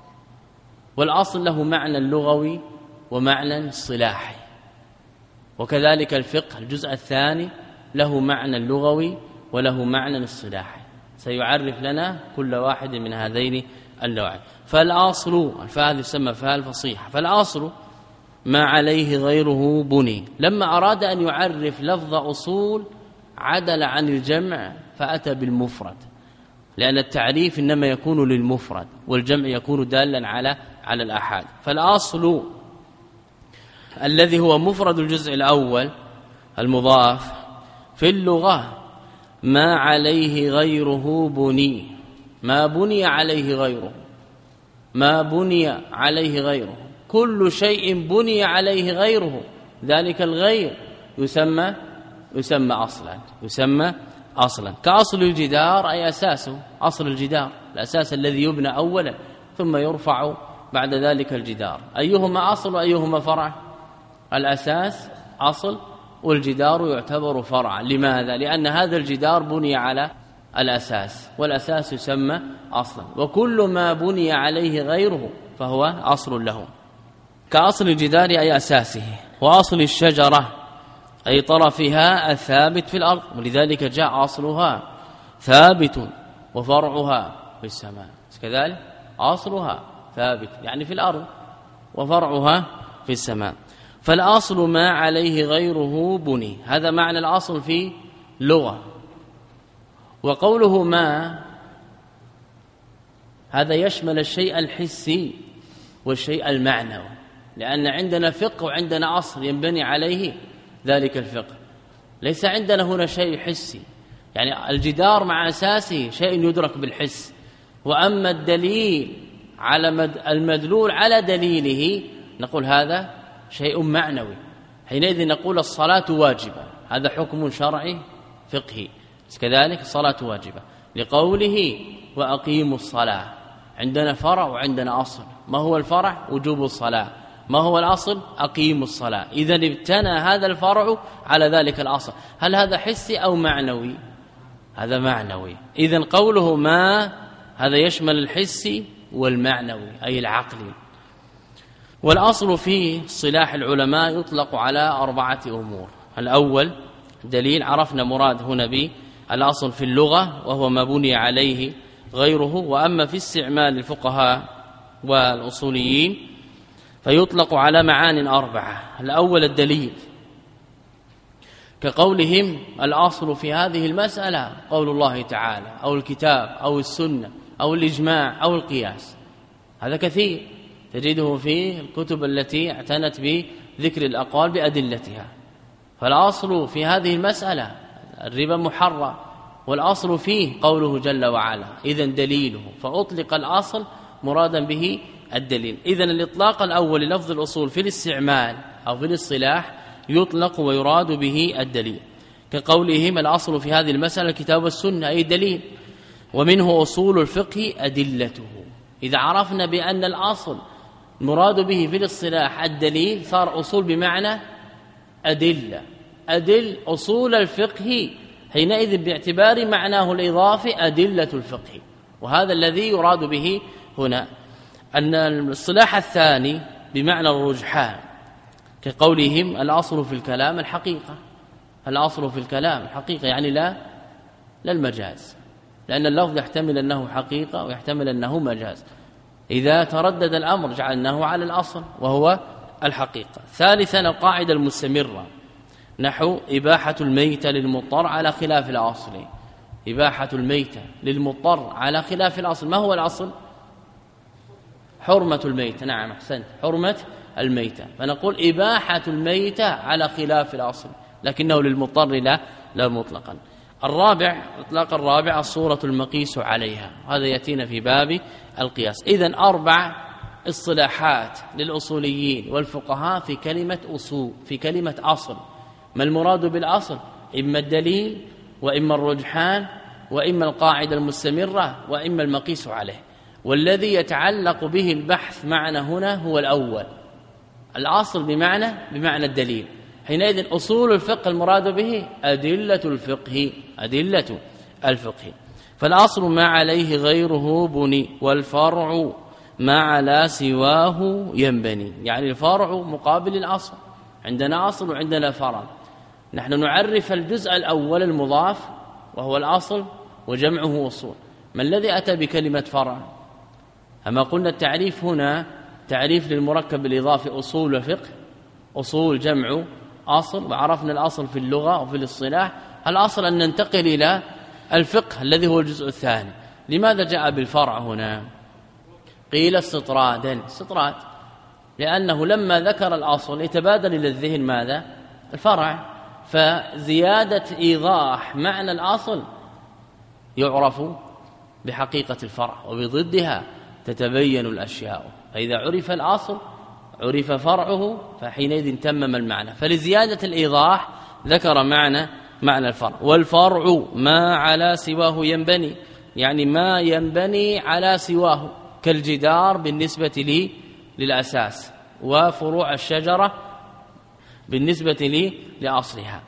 والأصل له معنى لغوي ومعنى اصطلاحي، وكذلك الفقه الجزء الثاني له معنى لغوي وله معنى اصطلاحي، سيعرف لنا كل واحد من هذين النوعين. فالأصل الفاء يسمى فاء الفصيحة، فالأصل ما عليه غيره بني. لما أراد أن يعرف لفظ أصول عدل عن الجمع فأتى بالمفرد، لأن التعريف إنما يكون للمفرد والجمع يكون دالا على على الآحاد. فالأصل الذي هو مفرد الجزء الأول المضاف في اللغة ما عليه غيره بني، ما بني عليه غيره، ما بني عليه غيره، كل شيء بني عليه غيره ذلك الغير يسمى يسمى أصلا يسمى أصلا كأصل الجدار أي أساسه، أصل الجدار الأساس الذي يبنى أولا ثم يرفع بعد ذلك الجدار. أيهما أصل وأيهما فرع؟ الأساس أصل والجدار يعتبر فرعا. لماذا؟ لأن هذا الجدار بني على الأساس والأساس يسمى أصلا، وكل ما بني عليه غيره فهو أصل له، كأصل الجدار أي أساسه، وأصل الشجرة أي طرفها الثابت في الأرض، ولذلك جاء أصلها ثابت وفرعها في السماء، كذلك أصلها ثابت يعني في الأرض وفرعها في السماء. فالأصل ما عليه غيره بني، هذا معنى الأصل في لغة. وقوله ما هذا يشمل الشيء الحسي والشيء المعنوي، لأن عندنا فقه وعندنا أصل ينبني عليه ذلك الفقه، ليس عندنا هنا شيء حسي، يعني الجدار مع أساسه شيء يدرك بالحس، وأما الدليل على مد المدلول على دليله نقول هذا شيء معنوي، حينئذ نقول الصلاة واجبة، هذا حكم شرعي فقهي، كذلك الصلاة واجبة لقوله وأقيموا الصلاة. عندنا فرع وعندنا أصل، ما هو الفرع؟ وجوب الصلاة، ما هو الأصل؟ أقيموا الصلاة. إذن ابتنى هذا الفرع على ذلك الأصل. هل هذا حسي أو معنوي؟ هذا معنوي. إذن قوله ما هذا يشمل الحسي والمعنوي أي العقلي. والأصل في صلاح العلماء يطلق على أربعة أمور. الأول دليل، عرفنا مراد هنا به الأصل في اللغة وهو ما بني عليه غيره، وأما في استعمال الفقهاء والأصوليين فيطلق على معان أربعة. الأول الدليل، كقولهم الأصل في هذه المسألة قول الله تعالى أو الكتاب أو السنة أو الإجماع أو القياس، هذا كثير تجده في الكتب التي اعتنت بذكر الأقوال بأدلتها. فالأصل في هذه المسألة الربا محرم، والأصل فيه قوله جل وعلا، إذن دليله، فأطلق الأصل مرادا به الدليل. إذن الإطلاق الأول للفظ الأصول في الاستعمال أو في الاصطلاح يطلق ويراد به الدليل، كقولهم الأصل في هذه المسألة الكتاب والسنة أي دليل، ومنه أصول الفقه أدلته. إذا عرفنا بأن الأصل مراد به في الاصطلاح الدليل صار أصول بمعنى أدلة، أدل أصول الفقه حينئذ باعتبار معناه الإضافي أدلة الفقه، وهذا الذي يراد به هنا. أن الاصطلاح الثاني بمعنى الرجحان، كقولهم الأصل في الكلام الحقيقة، الأصل في الكلام الحقيقة يعني لا لا المجاز، لأن اللفظ يحتمل أنه حقيقة ويحتمل أنه مجاز، إذا تردد الأمر جعلناه على الأصل وهو الحقيقة. ثالثا القاعدة المستمرة، نحو إباحة الميت للمضطر على خلاف الأصل، إباحة الميتة للمضطر على خلاف الأصل. ما هو الأصل؟ حرمة الميتة. نعم أحسنت، حرمة الميتة. فنقول إباحة الميتة على خلاف الأصل، لكنه للمضطر لا لا مطلقا. الرابع، إطلاق الرابع الصورة المقيس عليها، هذا يأتينا في باب القياس. إذن أربع اصطلاحات للأصوليين والفقهاء في كلمة أصول، في كلمة أصل. ما المراد بالأصل؟ إما الدليل، وإما الرجحان، وإما القاعدة المستمرة، وإما المقيس عليه. والذي يتعلق به البحث معنا هنا هو الأول، الأصل بمعنى بمعنى الدليل. حينئذ أصول الفقه المراد به أدلة الفقه، أدلة الفقه. فالأصل ما عليه غيره بني، والفرع ما على سواه ينبني. يعني الفرع مقابل الأصل، عندنا أصل وعندنا فرع. نحن نعرف الجزء الأول المضاف وهو الأصل وجمعه أصول. ما الذي أتى بكلمة فرع؟ أما قلنا التعريف هنا تعريف للمركب الإضافي أصول وفقه، أصول جمع أصل، وعرفنا الأصل في اللغة وفي الاصطلاح. الأصل أن ننتقل إلى الفقه الذي هو الجزء الثاني. لماذا جاء بالفرع هنا؟ قيل استطرادا، استطراد، لأنه لما ذكر الأصل يتبادل إلى الذهن ماذا؟ الفرع. فزيادة إيضاح معنى الأصل يعرف بحقيقة الفرع، وبضدها تتبين الأشياء. فإذا عرف الأصل عرف فرعه، فحينئذ تمم المعنى. فلزيادة الإيضاح ذكر معنى معنى الفرع. والفرع ما على سواه ينبني، يعني ما ينبني على سواه، كالجدار بالنسبة لي للأساس، وفروع الشجرة بالنسبة لي لأصلها،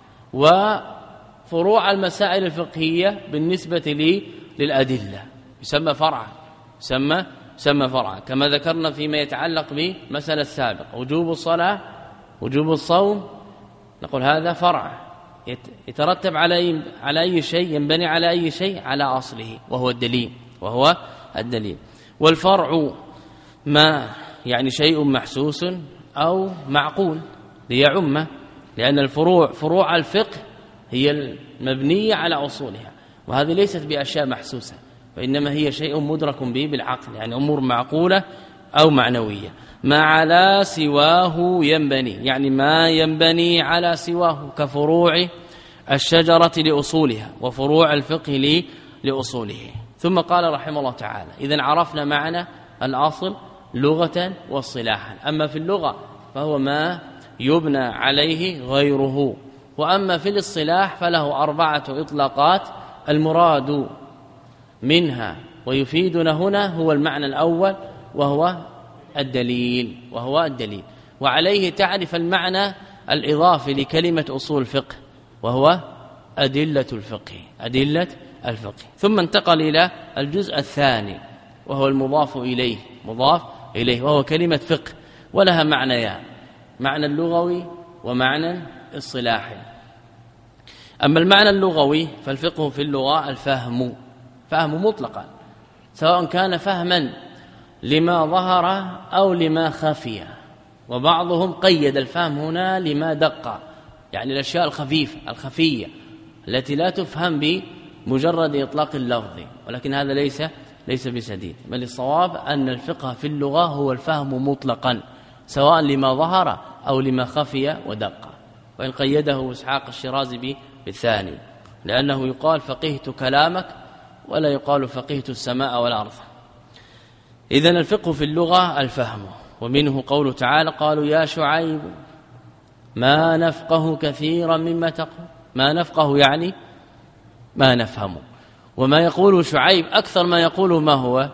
وفروع المسائل الفقهية بالنسبة لي للأدلة، يسمى فرعا، يسمى يسمى فرعا. كما ذكرنا فيما يتعلق بمسألة السابق، وجوب الصلاة، وجوب الصوم، نقول هذا فرع يترتب على على أي شيء، ينبني على أي شيء، على أصله وهو الدليل، وهو الدليل. والفرع ما يعني شيء محسوس أو معقول ليعم، لأن الفروع فروع الفقه هي المبنية على أصولها، وهذه ليست بأشياء محسوسة، وإنما هي شيء مدرك به بالعقل، يعني أمور معقولة أو معنوية. ما على سواه ينبني، يعني ما ينبني على سواه، كفروع الشجرة لأصولها، وفروع الفقه لأصوله. ثم قال رحمه الله تعالى: إذن عرفنا معنى الأصل لغة واصطلاحا. أما في اللغة فهو ما يبنى عليه غيره، وأما في الاصطلاح فله أربعة إطلاقات. المراد منها ويفيدنا هنا هو المعنى الأول، وهو الدليل، وهو الدليل. وعليه تعرف المعنى الإضافي لكلمة أصول الفقه، وهو أدلة الفقه، أدلة الفقه. ثم انتقل إلى الجزء الثاني وهو المضاف إليه، مضاف إليه، وهو كلمة فقه، ولها معنيان: معنى اللغوي ومعنى اصطلاحي. أما المعنى اللغوي فالفقه في اللغة الفهم، فهم مطلقا، سواء كان فهما لما ظهر أو لما خفي، وبعضهم قيد الفهم هنا لما دق، يعني الأشياء الخفيفة الخفية التي لا تفهم بمجرد إطلاق اللفظ، ولكن هذا ليس ليس بسديد، بل الصواب أن الفقه في اللغة هو الفهم مطلقا، سواء لما ظهر أو لما خفي ودق. وإن قيده إسحاق الشيرازي بالثاني، لأنه يقال فقهت كلامك ولا يقال فقهت السماء والأرض. إذن الفقه في اللغة الفهم. ومنه قوله تعالى: قالوا يا شعيب ما نفقه كثيرا مما تقول. ما نفقه يعني ما نفهم. وما يقول شعيب أكثر ما يقوله ما هو؟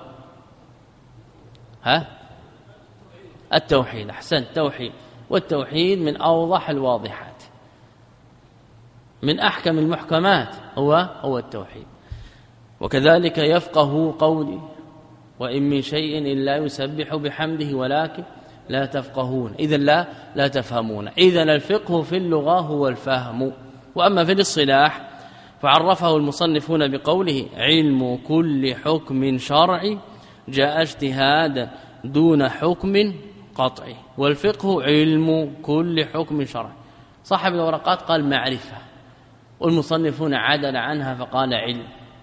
ها؟ التوحيد. أحسن، التوحيد. والتوحيد من أوضح الواضحات، من أحكم المحكمات هو هو التوحيد. وكذلك يفقه قولي وإن من شيء إلا يسبح بحمده ولكن لا تفقهون، إذن لا لا تفهمون. إذن الفقه في اللغة هو الفهم. وأما في الاصطلاح فعرفه المصنف هنا بقوله: علم كل حكم شرعي جاء اجتهادا دون حكم قطعي. والفقه علم كل حكم شرعي. صاحب الورقات قال معرفة، والمصنف هنا عدل عنها فقال علم،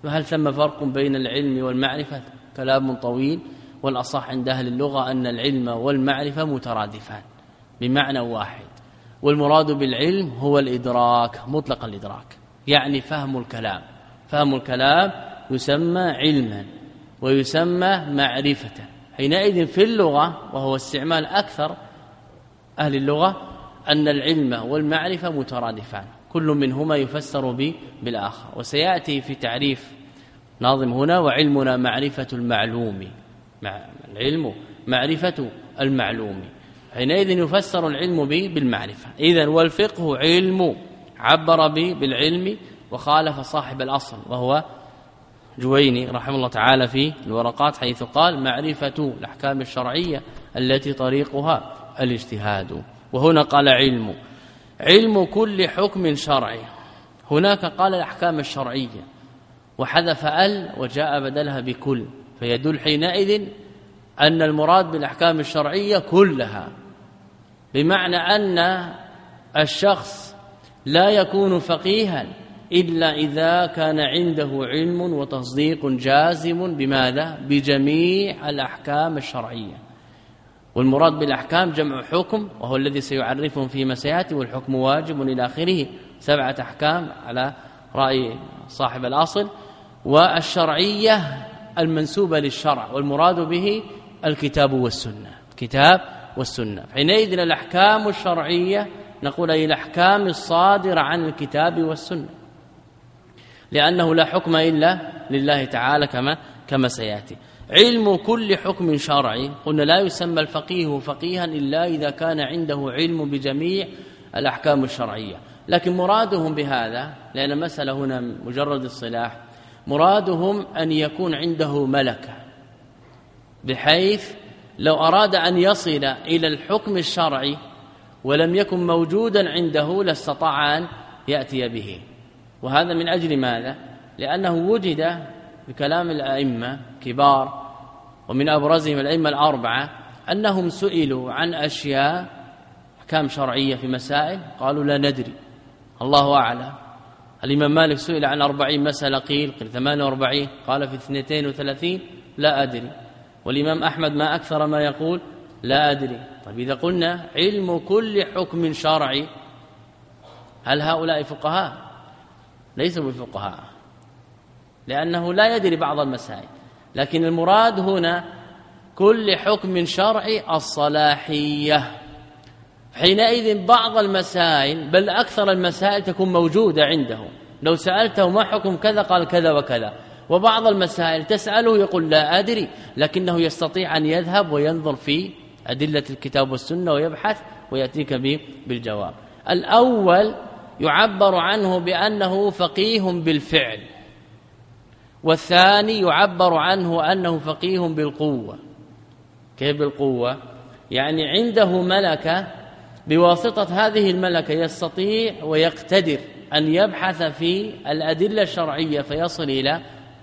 فهل ثم فرق بين العلم والمعرفة؟ كلام طويل، والأصح عند أهل اللغة أن العلم والمعرفة مترادفان بمعنى واحد، والمراد بالعلم هو الإدراك مطلق الإدراك، يعني فهم الكلام. فهم الكلام يسمى علما ويسمى معرفة. حينئذ في اللغة، وهو استعمال أكثر أهل اللغة، أن العلم والمعرفة مترادفان، كل منهما يفسر بالآخر. وسيأتي في تعريف ناظم هنا: وعلمنا معرفة المعلوم. العلم معرفة المعلوم، حينئذ يفسر العلم بالمعرفة. إذن والفقه علم، عبر به بالعلم وخالف صاحب الأصل وهو جويني رحمه الله تعالى في الورقات، حيث قال معرفة الأحكام الشرعية التي طريقها الاجتهاد. وهنا قال علم علم كل حكم شرعي، هناك قال الأحكام الشرعية وحذف ال وجاء بدلها بكل، فيدل حينئذ أن المراد بالأحكام الشرعية كلها، بمعنى أن الشخص لا يكون فقيها إلا إذا كان عنده علم وتصديق جازم بماذا؟ بجميع الأحكام الشرعية. والمراد بالأحكام جمع حكم، وهو الذي سيعرفهم فيما سيأتي، والحكم واجب إلى آخره، سبعة أحكام على رأي صاحب الأصل. والشرعية المنسوبة للشرع، والمراد به الكتاب والسنة، الكتاب والسنة. حينئذ الأحكام الشرعية نقول أي الأحكام الصادرة عن الكتاب والسنة، لأنه لا حكم إلا لله تعالى كما كما سيأتي. علم كل حكم شرعي، قلنا لا يسمى الفقيه فقيها إلا إذا كان عنده علم بجميع الأحكام الشرعية. لكن مرادهم بهذا، لأن المسألة هنا مجرد الصلاح، مرادهم أن يكون عنده ملكة، بحيث لو أراد أن يصل إلى الحكم الشرعي ولم يكن موجودا عنده لاستطاع أن يأتي به. وهذا من أجل ماذا؟ لأنه وجد بكلام الأئمة كبار، ومن أبرزهم الأئمة الأربعة، أنهم سئلوا عن أشياء أحكام شرعية في مسائل قالوا لا ندري، الله أعلم. الإمام مالك سئل عن أربعين مسألة، قيل قيل ثمانية وأربعين، قال في اثنتين وثلاثين لا أدري. والإمام أحمد ما أكثر ما يقول لا أدري. طيب إذا قلنا علم كل حكم شرعي، هل هؤلاء فقهاء؟ ليسوا بفقهاء، لأنه لا يدري بعض المسائل. لكن المراد هنا كل حكم شرعي الصلاحية. حينئذ بعض المسائل بل أكثر المسائل تكون موجودة عنده، لو سألته ما حكم كذا قال كذا وكذا. وبعض المسائل تسأله يقول لا أدري، لكنه يستطيع أن يذهب وينظر في أدلة الكتاب والسنة ويبحث ويأتيك به بالجواب. الأول يعبر عنه بأنه فقيه بالفعل، والثاني يعبر عنه أنه فقيه بالقوة. كيف بالقوة؟ يعني عنده ملكة، بواسطة هذه الملكة يستطيع ويقتدر أن يبحث في الأدلة الشرعية فيصل إلى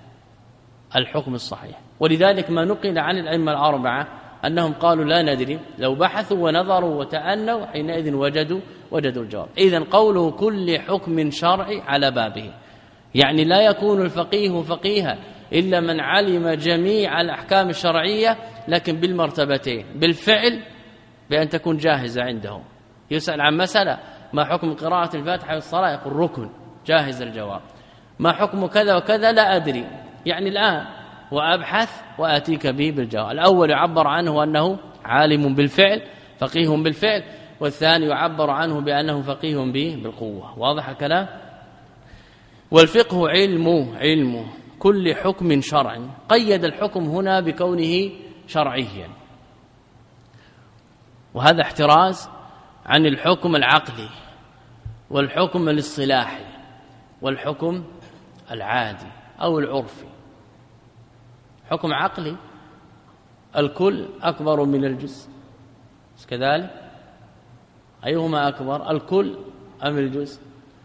الحكم الصحيح. ولذلك ما نقل عن الأئمة الأربعة أنهم قالوا لا ندري، لو بحثوا ونظروا وتأنوا حينئذ وجدوا وجدوا الجواب. إذن قوله كل حكم شرعي على بابه، يعني لا يكون الفقيه فقيها إلا من علم جميع الأحكام الشرعية، لكن بالمرتبتين: بالفعل بأن تكون جاهزة عنده، يسأل عن مسألة ما حكم قراءة الفاتحة في الصلاة يقول ركن، جاهز الجواب. ما حكم كذا وكذا لا أدري، يعني الآن وأبحث وآتيك به بالجواب. الأول يعبر عنه أنه عالم بالفعل فقيه بالفعل، والثاني يعبر عنه بأنه فقيه به بالقوة. واضح الكلام؟ والفقه علم علم كل حكم شرعي، قيد الحكم هنا بكونه شرعيا، وهذا احتراز عن الحكم العقلي والحكم الاصطلاحي والحكم العادي أو العرفي. حكم عقلي الكل أكبر من الجزء، كذلك أيهما أكبر، الكل أم الجزء؟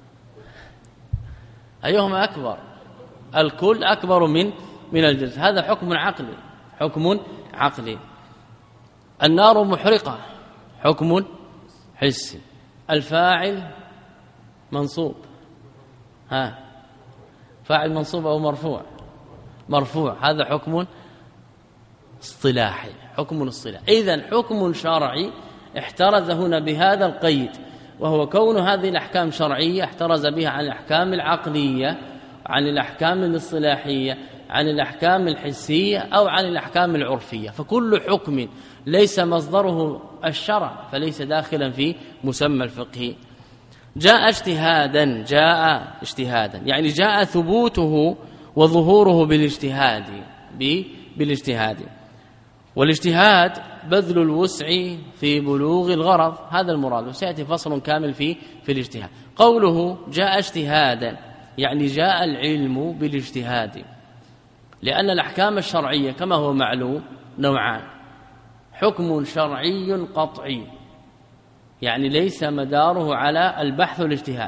أيهما أكبر؟ الكل أكبر من من الجزء. هذا حكم عقلي، حكم عقلي. النار محرقة، حكم حسي. الفاعل منصوب، ها فاعل منصوب أو مرفوع؟ مرفوع. هذا حكم اصطلاحي، حكم اصطلاحي. إذن حكم شرعي احترز هنا بهذا القيد، وهو كون هذه الأحكام شرعية احترز بها عن الأحكام العقلية، عن الأحكام الاصطلاحية، عن الأحكام الحسية أو عن الأحكام العرفية. فكل حكم ليس مصدره الشرع فليس داخلا في مسمى الفقه. جاء اجتهادا، جاء اجتهادا يعني جاء ثبوته وظهوره بالاجتهاد، بالاجتهاد. والاجتهاد بذل الوسع في بلوغ الغرض، هذا المراد، وسيأتي فصل كامل في في الاجتهاد. قوله جاء اجتهادا يعني جاء العلم بالاجتهاد، لأن الأحكام الشرعية كما هو معلوم نوعان: حكم شرعي قطعي يعني ليس مداره على البحث والاجتهاد،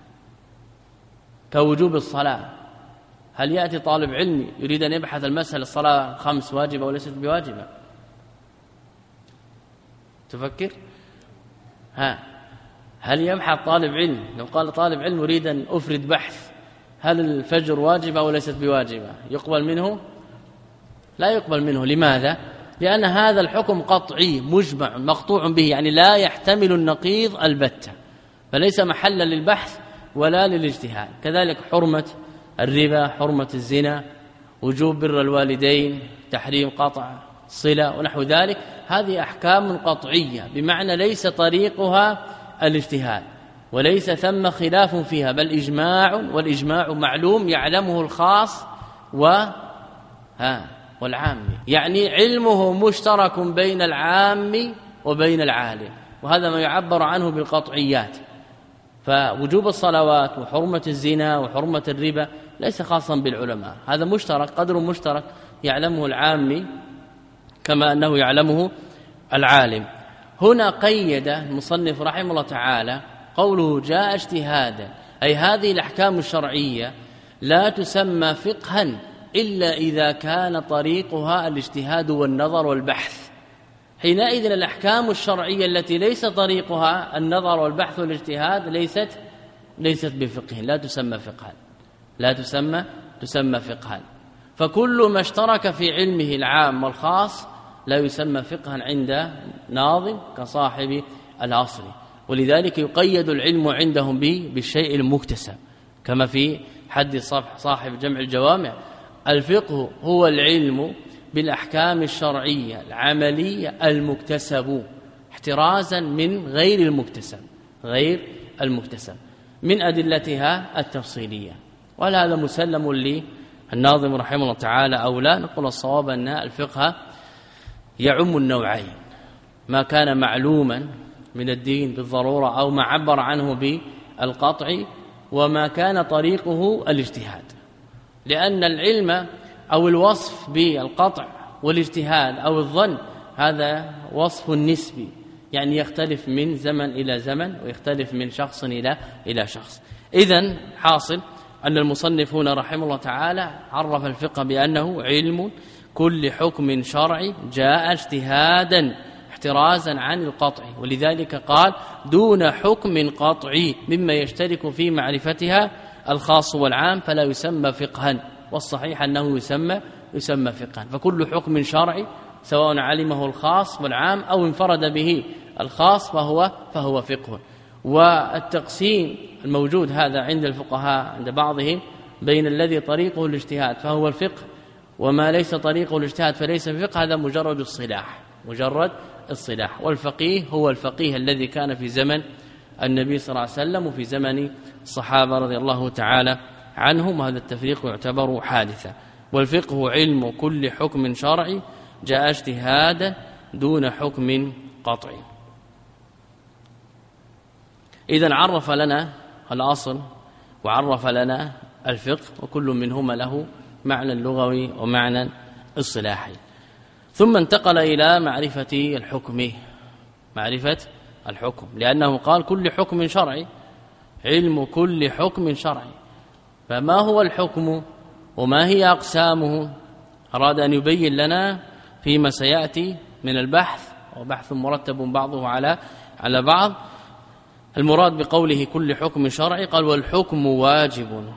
كوجوب الصلاة. هل يأتي طالب علم يريد أن يبحث المسألة الصلاة خمس واجبة وليست بواجبة؟ تفكر؟ ها هل يبحث طالب علم لو قال طالب علم أريد أن أفرد بحث هل الفجر واجبة وليست بواجبة، يقبل منه؟ لا يقبل منه. لماذا؟ لأن هذا الحكم قطعي مجمع مقطوع به، يعني لا يحتمل النقيض البتة، فليس محلا للبحث ولا للاجتهاد. كذلك حرمة الربا، حرمة الزنا، وجوب بر الوالدين، تحريم قطع صلة ونحو ذلك، هذه أحكام قطعية بمعنى ليس طريقها الاجتهاد وليس ثم خلاف فيها، بل إجماع، والإجماع معلوم يعلمه الخاص و ها والعام، يعني علمه مشترك بين العام وبين العالم، وهذا ما يعبر عنه بالقطعيات. فوجوب الصلوات وحرمة الزنا وحرمة الربا ليس خاصا بالعلماء، هذا مشترك، قدر مشترك يعلمه العام كما أنه يعلمه العالم. هنا قيد المصنف رحمه الله تعالى قوله جاء اجتهادا، أي هذه الأحكام الشرعية لا تسمى فقها إلا إذا كان طريقها الاجتهاد والنظر والبحث. حينئذ الأحكام الشرعية التي ليس طريقها النظر والبحث والاجتهاد ليست ليست بفقه، لا تسمى فقها، لا تسمى تسمى فقها. فكل ما اشترك في علمه العام والخاص لا يسمى فقها عند ناظم كصاحب الأصل، ولذلك يقيد العلم عندهم بالشيء المكتسب، كما في حد صاحب جمع الجوامع: الفقه هو العلم بالأحكام الشرعية العملية المكتسب احترازا من غير المكتسب، غير المكتسب من أدلتها التفصيلية. وهذا مسلم للناظم رحمه الله تعالى أو لا؟ نقول الصواب أن الفقه يعم النوعين: ما كان معلوما من الدين بالضرورة أو ما عبر عنه بالقطع، وما كان طريقه الاجتهاد، لأن العلم أو الوصف بالقطع والاجتهاد أو الظن هذا وصف نسبي، يعني يختلف من زمن إلى زمن ويختلف من شخص إلى إلى شخص. إذن حاصل أن المصنف هنا رحمه الله تعالى عرف الفقه بأنه علم كل حكم شرعي جاء اجتهادا احترازا عن القطع، ولذلك قال دون حكم قطعي مما يشترك في معرفتها الخاص والعام فلا يسمى فقها، والصحيح أنه يسمى يسمى فقها. فكل حكم شرعي سواء علمه الخاص والعام أو انفرد به الخاص فهو فهو فقه. والتقسيم الموجود هذا عند الفقهاء عند بعضهم بين الذي طريقه الاجتهاد فهو الفقه وما ليس طريقه الاجتهاد فليس فقه، هذا مجرد الصلاح، مجرد الصلاح. والفقيه هو الفقيه الذي كان في زمن النبي صلى الله عليه وسلم وفي زمن الصحابة رضي الله تعالى عنهم، وهذا التفريق يعتبر حادثا. والفقه علم كل حكم شرعي جاء اجتهادا دون حكم قطعي. إذن عرف لنا الأصل وعرف لنا الفقه، وكل منهما له معنى لغوي ومعنى اصطلاحي. ثم انتقل إلى معرفة الحكم، معرفة الحكم، لأنه قال كل حكم شرعي، علم كل حكم شرعي. فما هو الحكم وما هي أقسامه؟ أراد أن يبين لنا فيما سيأتي من البحث، وبحث مرتب بعضه على على بعض. المراد بقوله كل حكم شرعي قال والحكم واجب،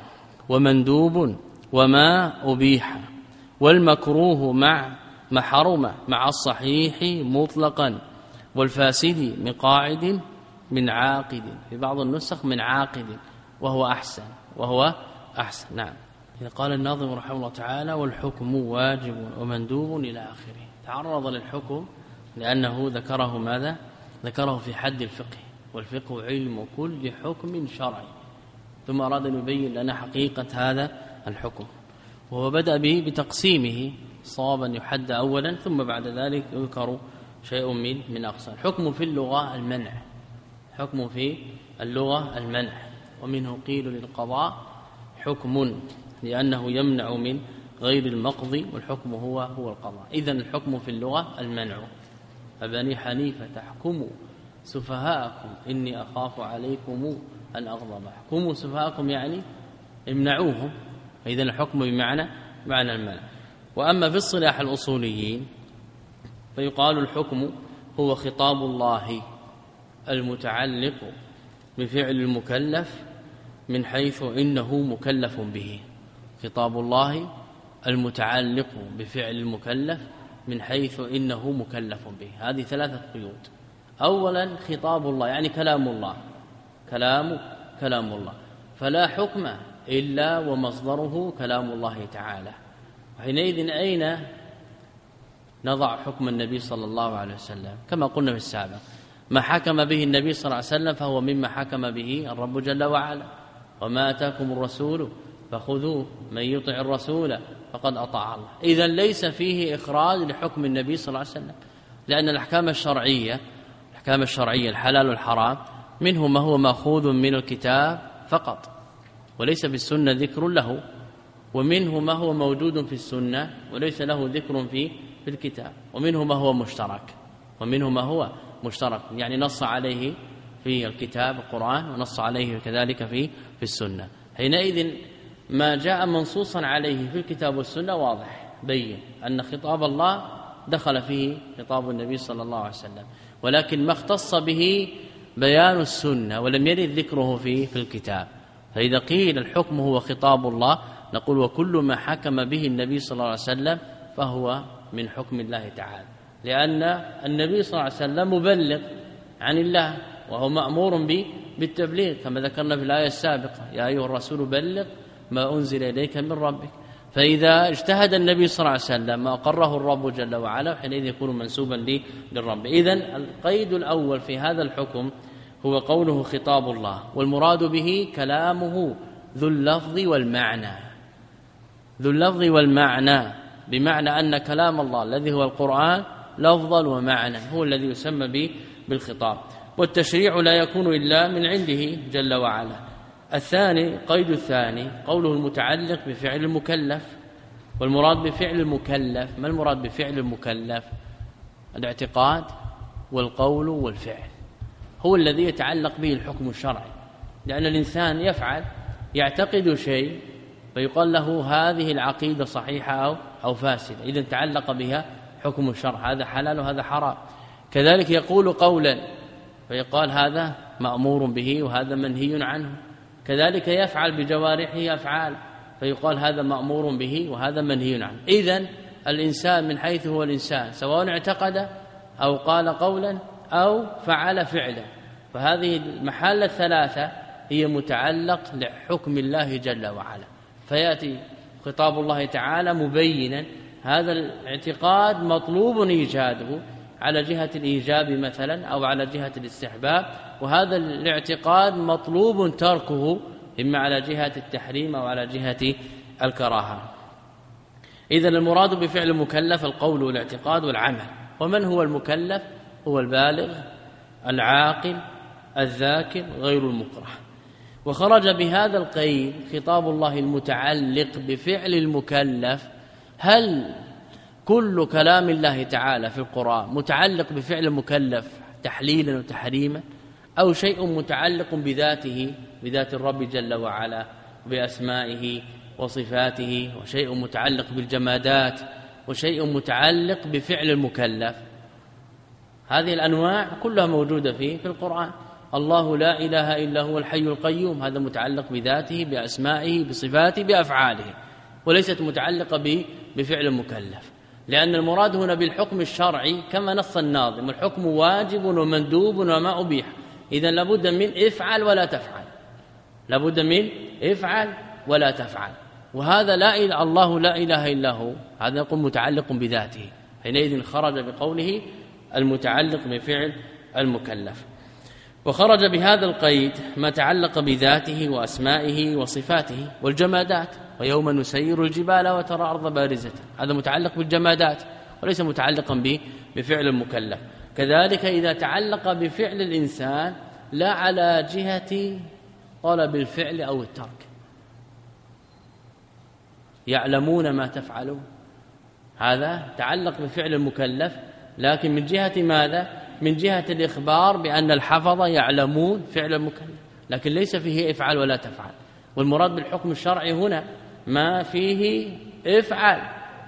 ومندوب وما أبيح، والمكروه مع ما حرم مع الصحيح مطلقا، والفاسد من قاعد من عاقد، في بعض النسخ من عاقد، وهو أحسن وهو أحسن. نعم. إذا قال الناظم رحمه الله تعالى: والحكم واجب ومندوب إلى آخره. تعرض للحكم لأنه ذكره ماذا؟ ذكره في حد الفقه، والفقه علم كل حكم شرعي، ثم أراد أن يبين لنا حقيقة هذا الحكم، وهو بدأ به بتقسيمه صوابا يحد أولا، ثم بعد ذلك يذكر شيء من من أقسام. الحكم في اللغة المنع، حكم في اللغة المنع، ومنه قيل للقضاء حكم لأنه يمنع من غير المقضي، والحكم هو هو القضاء. إذن الحكم في اللغة المنع. فبني حنيفة تحكموا سفهاءكم إني أخاف عليكم أن أغضب. حكموا سفهاءكم يعني امنعوهم، إذن الحكم بمعنى معنى المنع. وأما في اصطلاح الأصوليين فيقال الحكم هو خطاب الله المتعلق بفعل المكلف من حيث إنه مكلف به. خطاب الله المتعلق بفعل المكلف من حيث إنه مكلف به. هذه ثلاثة قيود. أولا خطاب الله يعني كلام الله، كلام كلام الله، فلا حكم إلا ومصدره كلام الله تعالى. وحينئذ أين نضع حكم النبي صلى الله عليه وسلم؟ كما قلنا في السابق، ما حكم به النبي صلى الله عليه وسلم فهو مما حكم به الرب جل وعلا. وما أتاكم الرسول فخذوه، من يطع الرسول فقد أطاع الله. إذن ليس فيه إخراج لحكم النبي صلى الله عليه وسلم، لأن الأحكام الشرعية الأحكام الشرعية الحلال والحرام منه ما هو مأخوذ من الكتاب فقط وليس بالسنة ذكر له، ومنه ما هو موجود في السنة وليس له ذكر في في الكتاب، ومنه ما هو مشترك ومنه ما هو مشترك يعني نص عليه في الكتاب القرآن ونص عليه كذلك في في السنة. حينئذ ما جاء منصوصا عليه في الكتاب والسنة واضح بين أن خطاب الله دخل فيه خطاب النبي صلى الله عليه وسلم، ولكن ما اختص به بيان السنة ولم يرد ذكره في في الكتاب. فإذا قيل الحكم هو خطاب الله نقول وكل ما حكم به النبي صلى الله عليه وسلم فهو من حكم الله تعالى، لأن النبي صلى الله عليه وسلم مبلغ عن الله وهو مأمور بالتبليغ كما ذكرنا في الآية السابقة: يا أيها الرسول بلغ ما أنزل إليك من ربك. فإذا اجتهد النبي صلى الله عليه وسلم ما أقره الرب جل وعلا حينئذ يكون منسوبا للرب. إذن القيد الأول في هذا الحكم هو قوله خطاب الله، والمراد به كلامه ذو اللفظ والمعنى. ذو اللفظ والمعنى بمعنى أن كلام الله الذي هو القرآن لفظا ومعنى هو الذي يسمى به بالخطاب، والتشريع لا يكون إلا من عنده جل وعلا. الثاني قيد الثاني قوله المتعلق بفعل المكلف، والمراد بفعل المكلف ما المراد بفعل المكلف؟ الاعتقاد والقول والفعل هو الذي يتعلق به الحكم الشرعي، لأن الإنسان يفعل يعتقد شيء فيقال له هذه العقيدة صحيحة أو أو فاسدة، إذا تعلق بها حكم الشرع، هذا حلال وهذا حرام. كذلك يقول قولا فيقال هذا مأمور به وهذا منهي عنه. كذلك يفعل بجوارحه أفعال فيقال هذا مأمور به وهذا منهي عنه. إذن الإنسان من حيث هو الإنسان سواء اعتقد أو قال قولا أو فعل فعلا، فهذه المحال الثلاثة هي متعلق لحكم الله جل وعلا. فيأتي خطاب الله تعالى مبينا هذا الاعتقاد مطلوب إيجاده على جهة الإيجاب مثلا أو على جهة الاستحباب، وهذا الاعتقاد مطلوب تركه إما على جهة التحريم أو على جهة الكراهة. إذن المراد بفعل المكلف القول والاعتقاد والعمل. ومن هو المكلف؟ هو البالغ العاقل الذاكر غير المكره. وخرج بهذا القيد خطاب الله المتعلق بفعل المكلف. هل كل كلام الله تعالى في القرآن متعلق بفعل المكلف تحليلا وتحريما، أو شيء متعلق بذاته بذات الرب جل وعلا بأسمائه وصفاته، وشيء متعلق بالجمادات، وشيء متعلق بفعل المكلف؟ هذه الأنواع كلها موجودة فيه في القرآن. الله لا إله إلا هو الحي القيوم، هذا متعلق بذاته بأسمائه بصفاته بأفعاله، وليست متعلقة بفعل مكلف، لأن المراد هنا بالحكم الشرعي كما نص الناظم: الحكم واجب ومندوب وما أبيح. إذن لابد من افعل ولا تفعل، لابد من افعل ولا تفعل. وهذا لا إله الله لا إله إلا هو، هذا يقول متعلق بذاته، حينئذ خرج بقوله المتعلق بفعل المكلف. وخرج بهذا القيد ما تعلق بذاته وأسمائه وصفاته والجمادات: ويوم نسير الجبال وترى الأرض بارزة، هذا متعلق بالجمادات وليس متعلقا بفعل المكلف. كذلك إذا تعلق بفعل الإنسان لا على جهة طلب الفعل أو الترك: يعلمون ما تفعلون، هذا تعلق بفعل المكلف لكن من جهة ماذا؟ من جهة الإخبار بأن الحفظة يعلمون فعل المكلف، لكن ليس فيه افعل ولا تفعل. والمراد بالحكم الشرعي هنا ما فيه افعل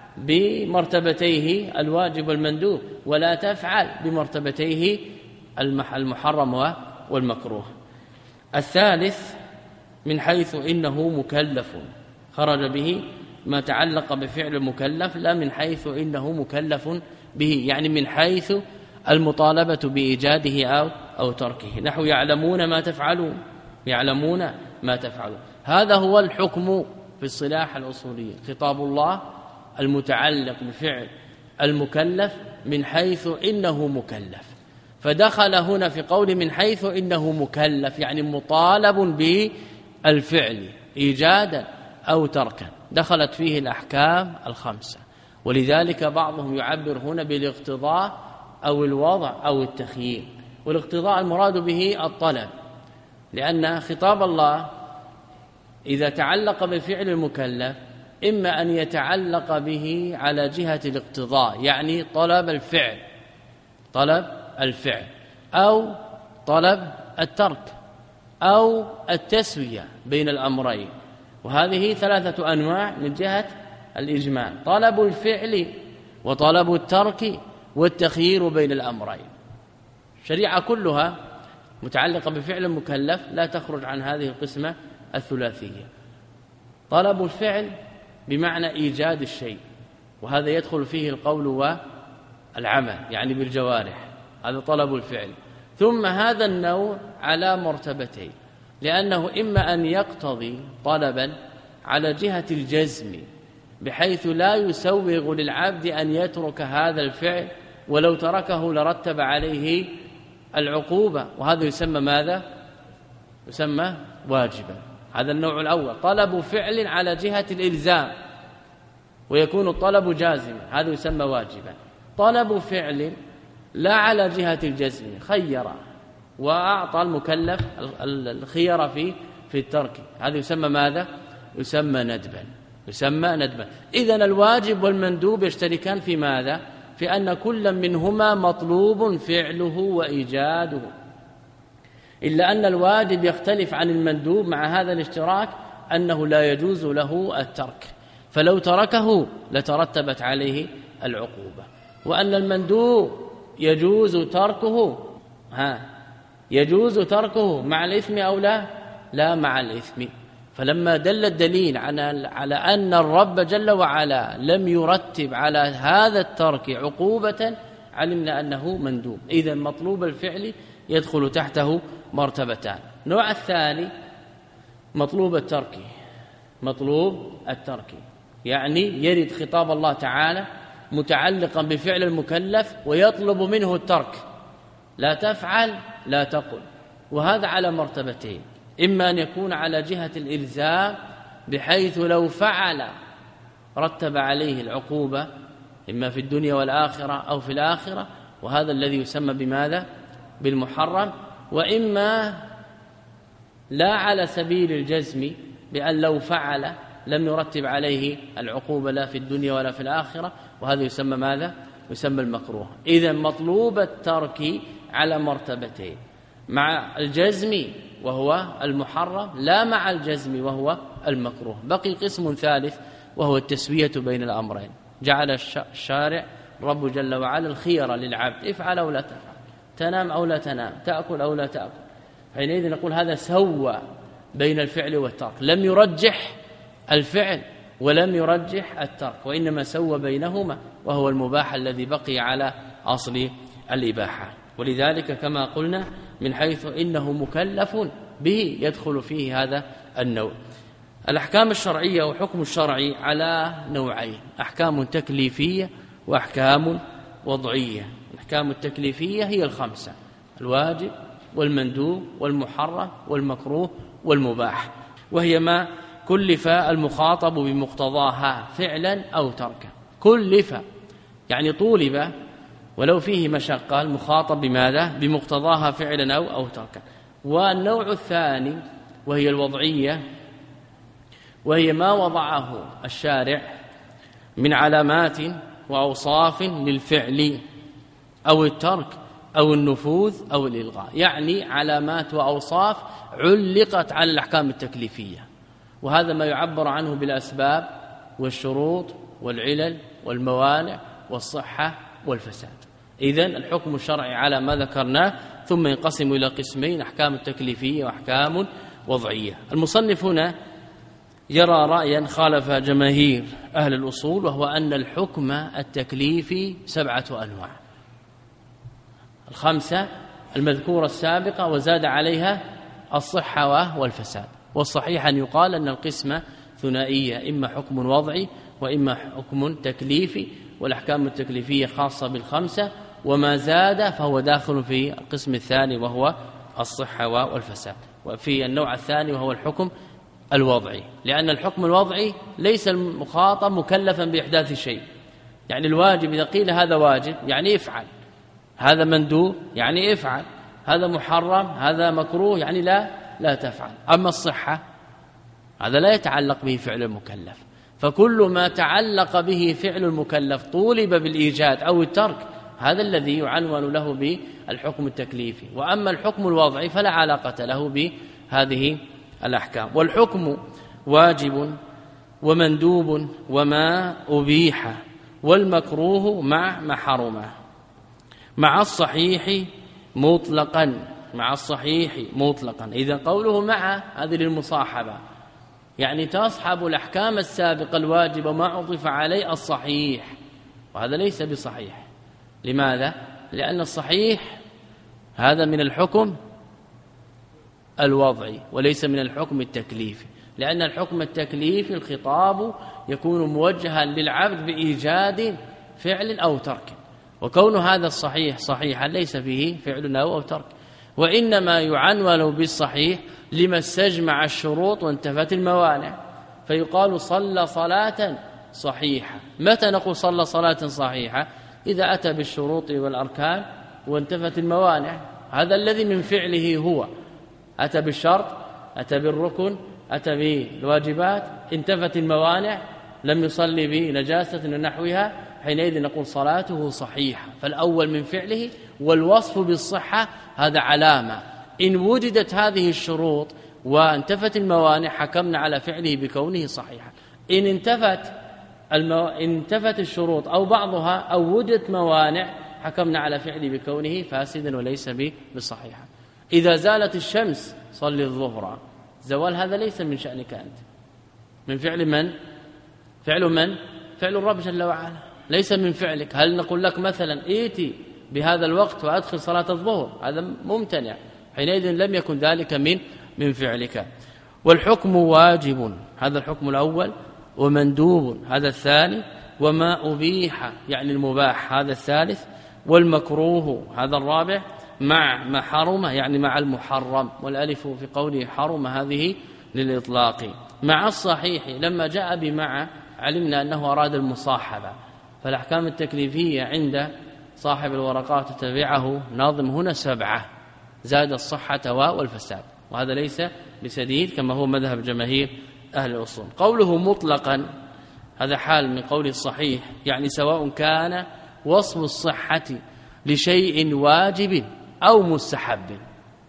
بمرتبتيه الواجب والمندوب، ولا تفعل بمرتبتيه المحرم والمكروه. الثالث من حيث إنه مكلف، خرج به ما تعلق بفعل المكلف لا من حيث إنه مكلف به، يعني من حيث المطالبة بإيجاده أو أو تركه، نحو يعلمون ما تفعلون، يعلمون ما تفعلون. هذا هو الحكم في الصلاح الأصولي، خطاب الله المتعلق بفعل المكلف من حيث إنه مكلف. فدخل هنا في قول من حيث إنه مكلف، يعني مطالب بالفعل إيجادا أو تركا، دخلت فيه الأحكام الخمسة. ولذلك بعضهم يعبر هنا بالاقتضاء أو الوضع أو التخيير. والاقتضاء المراد به الطلب، لأن خطاب الله إذا تعلق بفعل المكلف إما أن يتعلق به على جهة الاقتضاء، يعني طلب الفعل، طلب الفعل، أو طلب الترك، أو التسوية بين الأمرين. وهذه ثلاثة أنواع من جهة الإجمال: طلب الفعل وطلب الترك والتخيير بين الأمرين. الشريعة كلها متعلقة بفعل المكلف لا تخرج عن هذه القسمة الثلاثية: طلب الفعل بمعنى إيجاد الشيء، وهذا يدخل فيه القول والعمل يعني بالجوارح، هذا طلب الفعل. ثم هذا النوع على مرتبتين، لأنه إما أن يقتضي طلبا على جهة الجزم بحيث لا يسوغ للعبد أن يترك هذا الفعل، ولو تركه لرتب عليه العقوبة، وهذا يسمى ماذا؟ يسمى واجبا. هذا النوع الأول، طلب فعل على جهة الإلزام ويكون الطلب جازما، هذا يسمى واجبا. طلب فعل لا على جهة الجزم، خير وأعطى المكلف الخيار في في الترك، هذا يسمى ماذا؟ يسمى ندبا، يسمى ندبا. إذن الواجب والمندوب يشتركان في ماذا؟ في أن كل منهما مطلوب فعله وإيجاده، إلا أن الواجب يختلف عن المندوب مع هذا الاشتراك أنه لا يجوز له الترك، فلو تركه لترتبت عليه العقوبة. وأن المندوب يجوز تركه ها يجوز تركه مع الإثم أو لا؟ لا مع الإثم. فلما دل الدليل على أن الرب جل وعلا لم يرتب على هذا الترك عقوبة علمنا أنه مندوب. إذن مطلوب الفعل يدخل تحته مرتبتان. النوع الثاني مطلوب الترك، مطلوب الترك يعني يرد خطاب الله تعالى متعلقا بفعل المكلف ويطلب منه الترك، لا تفعل لا تقل. وهذا على مرتبتين: إما أن يكون على جهة الإلزام بحيث لو فعل رتب عليه العقوبة إما في الدنيا والآخرة أو في الآخرة، وهذا الذي يسمى بماذا؟ بالمحرم. وإما لا على سبيل الجزم بأن لو فعل لم يرتب عليه العقوبة لا في الدنيا ولا في الآخرة، وهذا يسمى ماذا؟ يسمى المكروه. إذن مطلوب الترك على مرتبتين: مع الجزم وهو المحرم، لا مع الجزم وهو المكروه. بقي قسم ثالث وهو التسوية بين الأمرين. جعل الشارع رب جل وعلا الخيار للعبد: افعل أو لا تفعل، تنام أو لا تنام، تأكل أو لا تأكل. حينئذ نقول هذا سوى بين الفعل والترك، لم يرجح الفعل ولم يرجح الترك، وإنما سوى بينهما، وهو المباح الذي بقي على أصل الإباحة. ولذلك كما قلنا من حيث إنه مكلف به يدخل فيه هذا النوع. الأحكام الشرعية وحكم الشرعي على نوعين: أحكام تكليفية وأحكام وضعية. الأحكام التكليفية هي الخمسة: الواجب والمندوب والمحرم والمكروه والمباح، وهي ما كلف المخاطب بمقتضاها فعلا أو تركا. كلف يعني طولب ولو فيه مشقة المخاطب بماذا؟ بمقتضاها فعلا أو, أو تركا. والنوع الثاني وهي الوضعية، وهي ما وضعه الشارع من علامات وأوصاف للفعل أو الترك أو النفوذ أو الإلغاء، يعني علامات وأوصاف علقت على الأحكام التكليفية، وهذا ما يعبر عنه بالأسباب والشروط والعلل والموانع والصحة والفساد. إذن الحكم الشرعي على ما ذكرناه، ثم ينقسم إلى قسمين: أحكام تكليفية وأحكام وضعية. المصنف هنا يرى رأيا خالف جماهير أهل الأصول، وهو أن الحكم التكليفي سبعة أنواع: الخمسة المذكورة السابقة وزاد عليها الصحة والفساد. والصحيح أن يقال أن القسمة ثنائية: إما حكم وضعي وإما حكم تكليفي، والأحكام التكليفية خاصة بالخمسة، وما زاد فهو داخل في القسم الثاني وهو الصحة والفساد. وفي النوع الثاني وهو الحكم الوضعي، لأن الحكم الوضعي ليس المخاطب مكلفا بإحداث شيء، يعني الواجب إذا قيل هذا واجب يعني افعل، هذا مندوب يعني افعل، هذا محرم هذا مكروه يعني لا لا تفعل. أما الصحة هذا لا يتعلق به فعل المكلف، فكل ما تعلق به فعل المكلف طولب بالإيجاد أو الترك هذا الذي يعنون له بالحكم التكليفي. وأما الحكم الوضعي فلا علاقة له بهذه الأحكام. والحكم واجب ومندوب وما أبيح والمكروه مع ما حرم مع الصحيح مطلقا مع الصحيح مطلقا. إذا قوله مع هذه للمصاحبة، يعني تصحب الأحكام السابقة الواجب ما عطف عليه الصحيح، وهذا ليس بصحيح. لماذا؟ لأن الصحيح هذا من الحكم الوضعي وليس من الحكم التكليفي، لأن الحكم التكليفي الخطاب يكون موجها للعبد بإيجاد فعل أو ترك، وكون هذا الصحيح صحيحا ليس فيه فعل أو ترك، وإنما يعنون بالصحيح لما استجمع الشروط وانتفت الموانع، فيقال صلى صلاة صحيحة. متى نقول صلى صلاة صحيحة؟ إذا أتى بالشروط والأركان وانتفت الموانع، هذا الذي من فعله هو أتى بالشرط، أتى بالركن، أتى بالواجبات، انتفت الموانع، لم يصلي بنجاسة ونحوها، حينئذ نقول صلاته صحيحة. فالأول من فعله، والوصف بالصحة هذا علامة. إن وجدت هذه الشروط وانتفت الموانع حكمنا على فعله بكونه صحيحا. إن انتفت المو... انتفت الشروط أو بعضها أو وجدت موانع حكمنا على فعله بكونه فاسدا وليس بصحيحا. إذا زالت الشمس صلي الظهر، زوال هذا ليس من شأنك أنت، من فعل من؟ فعل من؟ فعل الرب جل وعلا، ليس من فعلك. هل نقول لك مثلا ائتي بهذا الوقت وأدخل صلاة الظهر؟ هذا ممتنع، حينئذ لم يكن ذلك من من فعلك. والحكم واجب هذا الحكم الأول، ومندوب هذا الثاني، وما أبيح يعني المباح هذا الثالث، والمكروه هذا الرابع، مع ما حرم يعني مع المحرم، والألف في قوله حرم هذه للإطلاق. مع الصحيح لما جاء بمع علمنا أنه أراد المصاحبة، فالأحكام التكليفية عند صاحب الورقات تبعه ناظم هنا سبعة، زاد الصحة والفساد، وهذا ليس بسديد كما هو مذهب جماهير أهل الأصول. قوله مطلقا هذا حال من قول الصحيح، يعني سواء كان وصف الصحة لشيء واجب أو مستحب،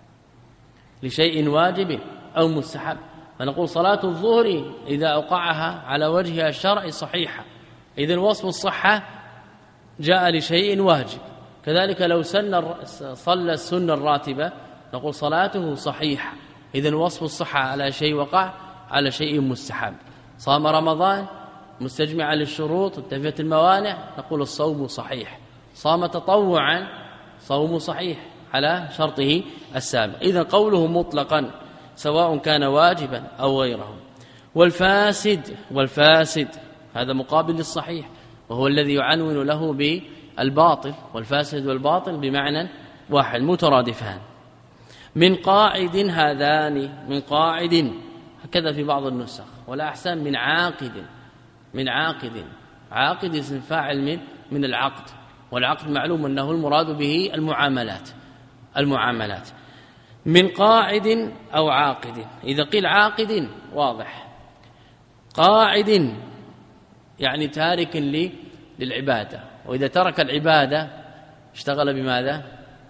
لشيء واجب أو مستحب. فنقول صلاة الظهر إذا أوقعها على وجهها الشرعي صحيحة، إذن وصف الصحة جاء لشيء واجب. كذلك لو سن صلى السنة الراتبة نقول صلاته صحيحة. إذن وصف الصحة على شيء وقع على شيء مستحب. صام رمضان مستجمعا للشروط انتفت الموانع، نقول الصوم صحيح. صام تطوعا صوم صحيح على شرطه السابق. إذن قوله مطلقا سواء كان واجبا أو غيره. والفاسد والفاسد هذا مقابل للصحيح، وهو الذي يعنون له بالباطل. والفاسد والباطل بمعنى واحد مترادفان. من قاعد هذان، من قاعد هكذا في بعض النسخ، ولا أحسن من عاقد. من عاقد، عاقد اسم فاعل من من العقد، والعقد معلوم أنه المراد به المعاملات. المعاملات من قاعد أو عاقد. إذا قيل عاقد واضح، قاعد يعني تارك للعبادة، وإذا ترك العبادة اشتغل بماذا؟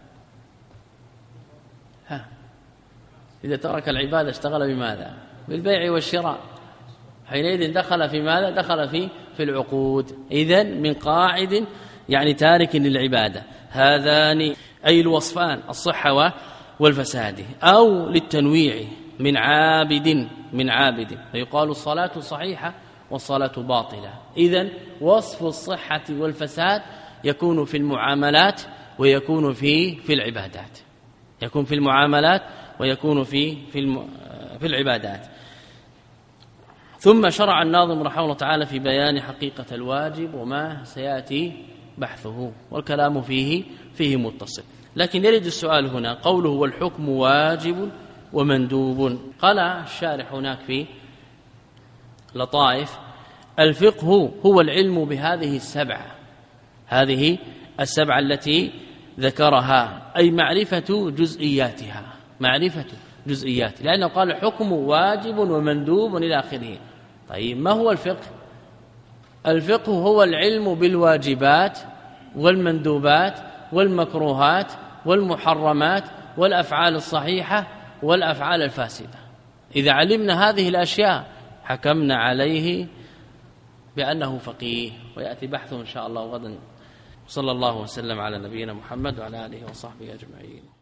ها إذا ترك العبادة اشتغل بماذا؟ بالبيع والشراء، حينئذ دخل في ماذا؟ دخل في في العقود. إذن من قاعد يعني تارك للعبادة. هذان أي الوصفان الصحة والفساد. أو للتنويع من عابد، من عابد فيقال الصلاة صحيحة والصلاة باطلة. إذن وصف الصحة والفساد يكون في المعاملات ويكون في في العبادات، يكون في المعاملات ويكون في في في العبادات. ثم شرع الناظم رحمه الله تعالى في بيان حقيقة الواجب وما سيأتي بحثه، والكلام فيه فيه متصل. لكن يرد السؤال هنا، قوله والحكم واجب ومندوب. قال الشارح هناك في لطائف: الفقه هو العلم بهذه السبعة، هذه السبعة التي ذكرها، أي معرفة جزئياتها، معرفة جزئيات، لأنه قال حكم واجب ومندوب إلى آخره. طيب ما هو الفقه؟ الفقه هو العلم بالواجبات والمندوبات والمكروهات والمحرمات والأفعال الصحيحة والأفعال الفاسدة. إذا علمنا هذه الأشياء حكمنا عليه بأنه فقيه، ويأتي بحثه إن شاء الله غدا. صلى الله وسلم على نبينا محمد وعلى آله وصحبه أجمعين.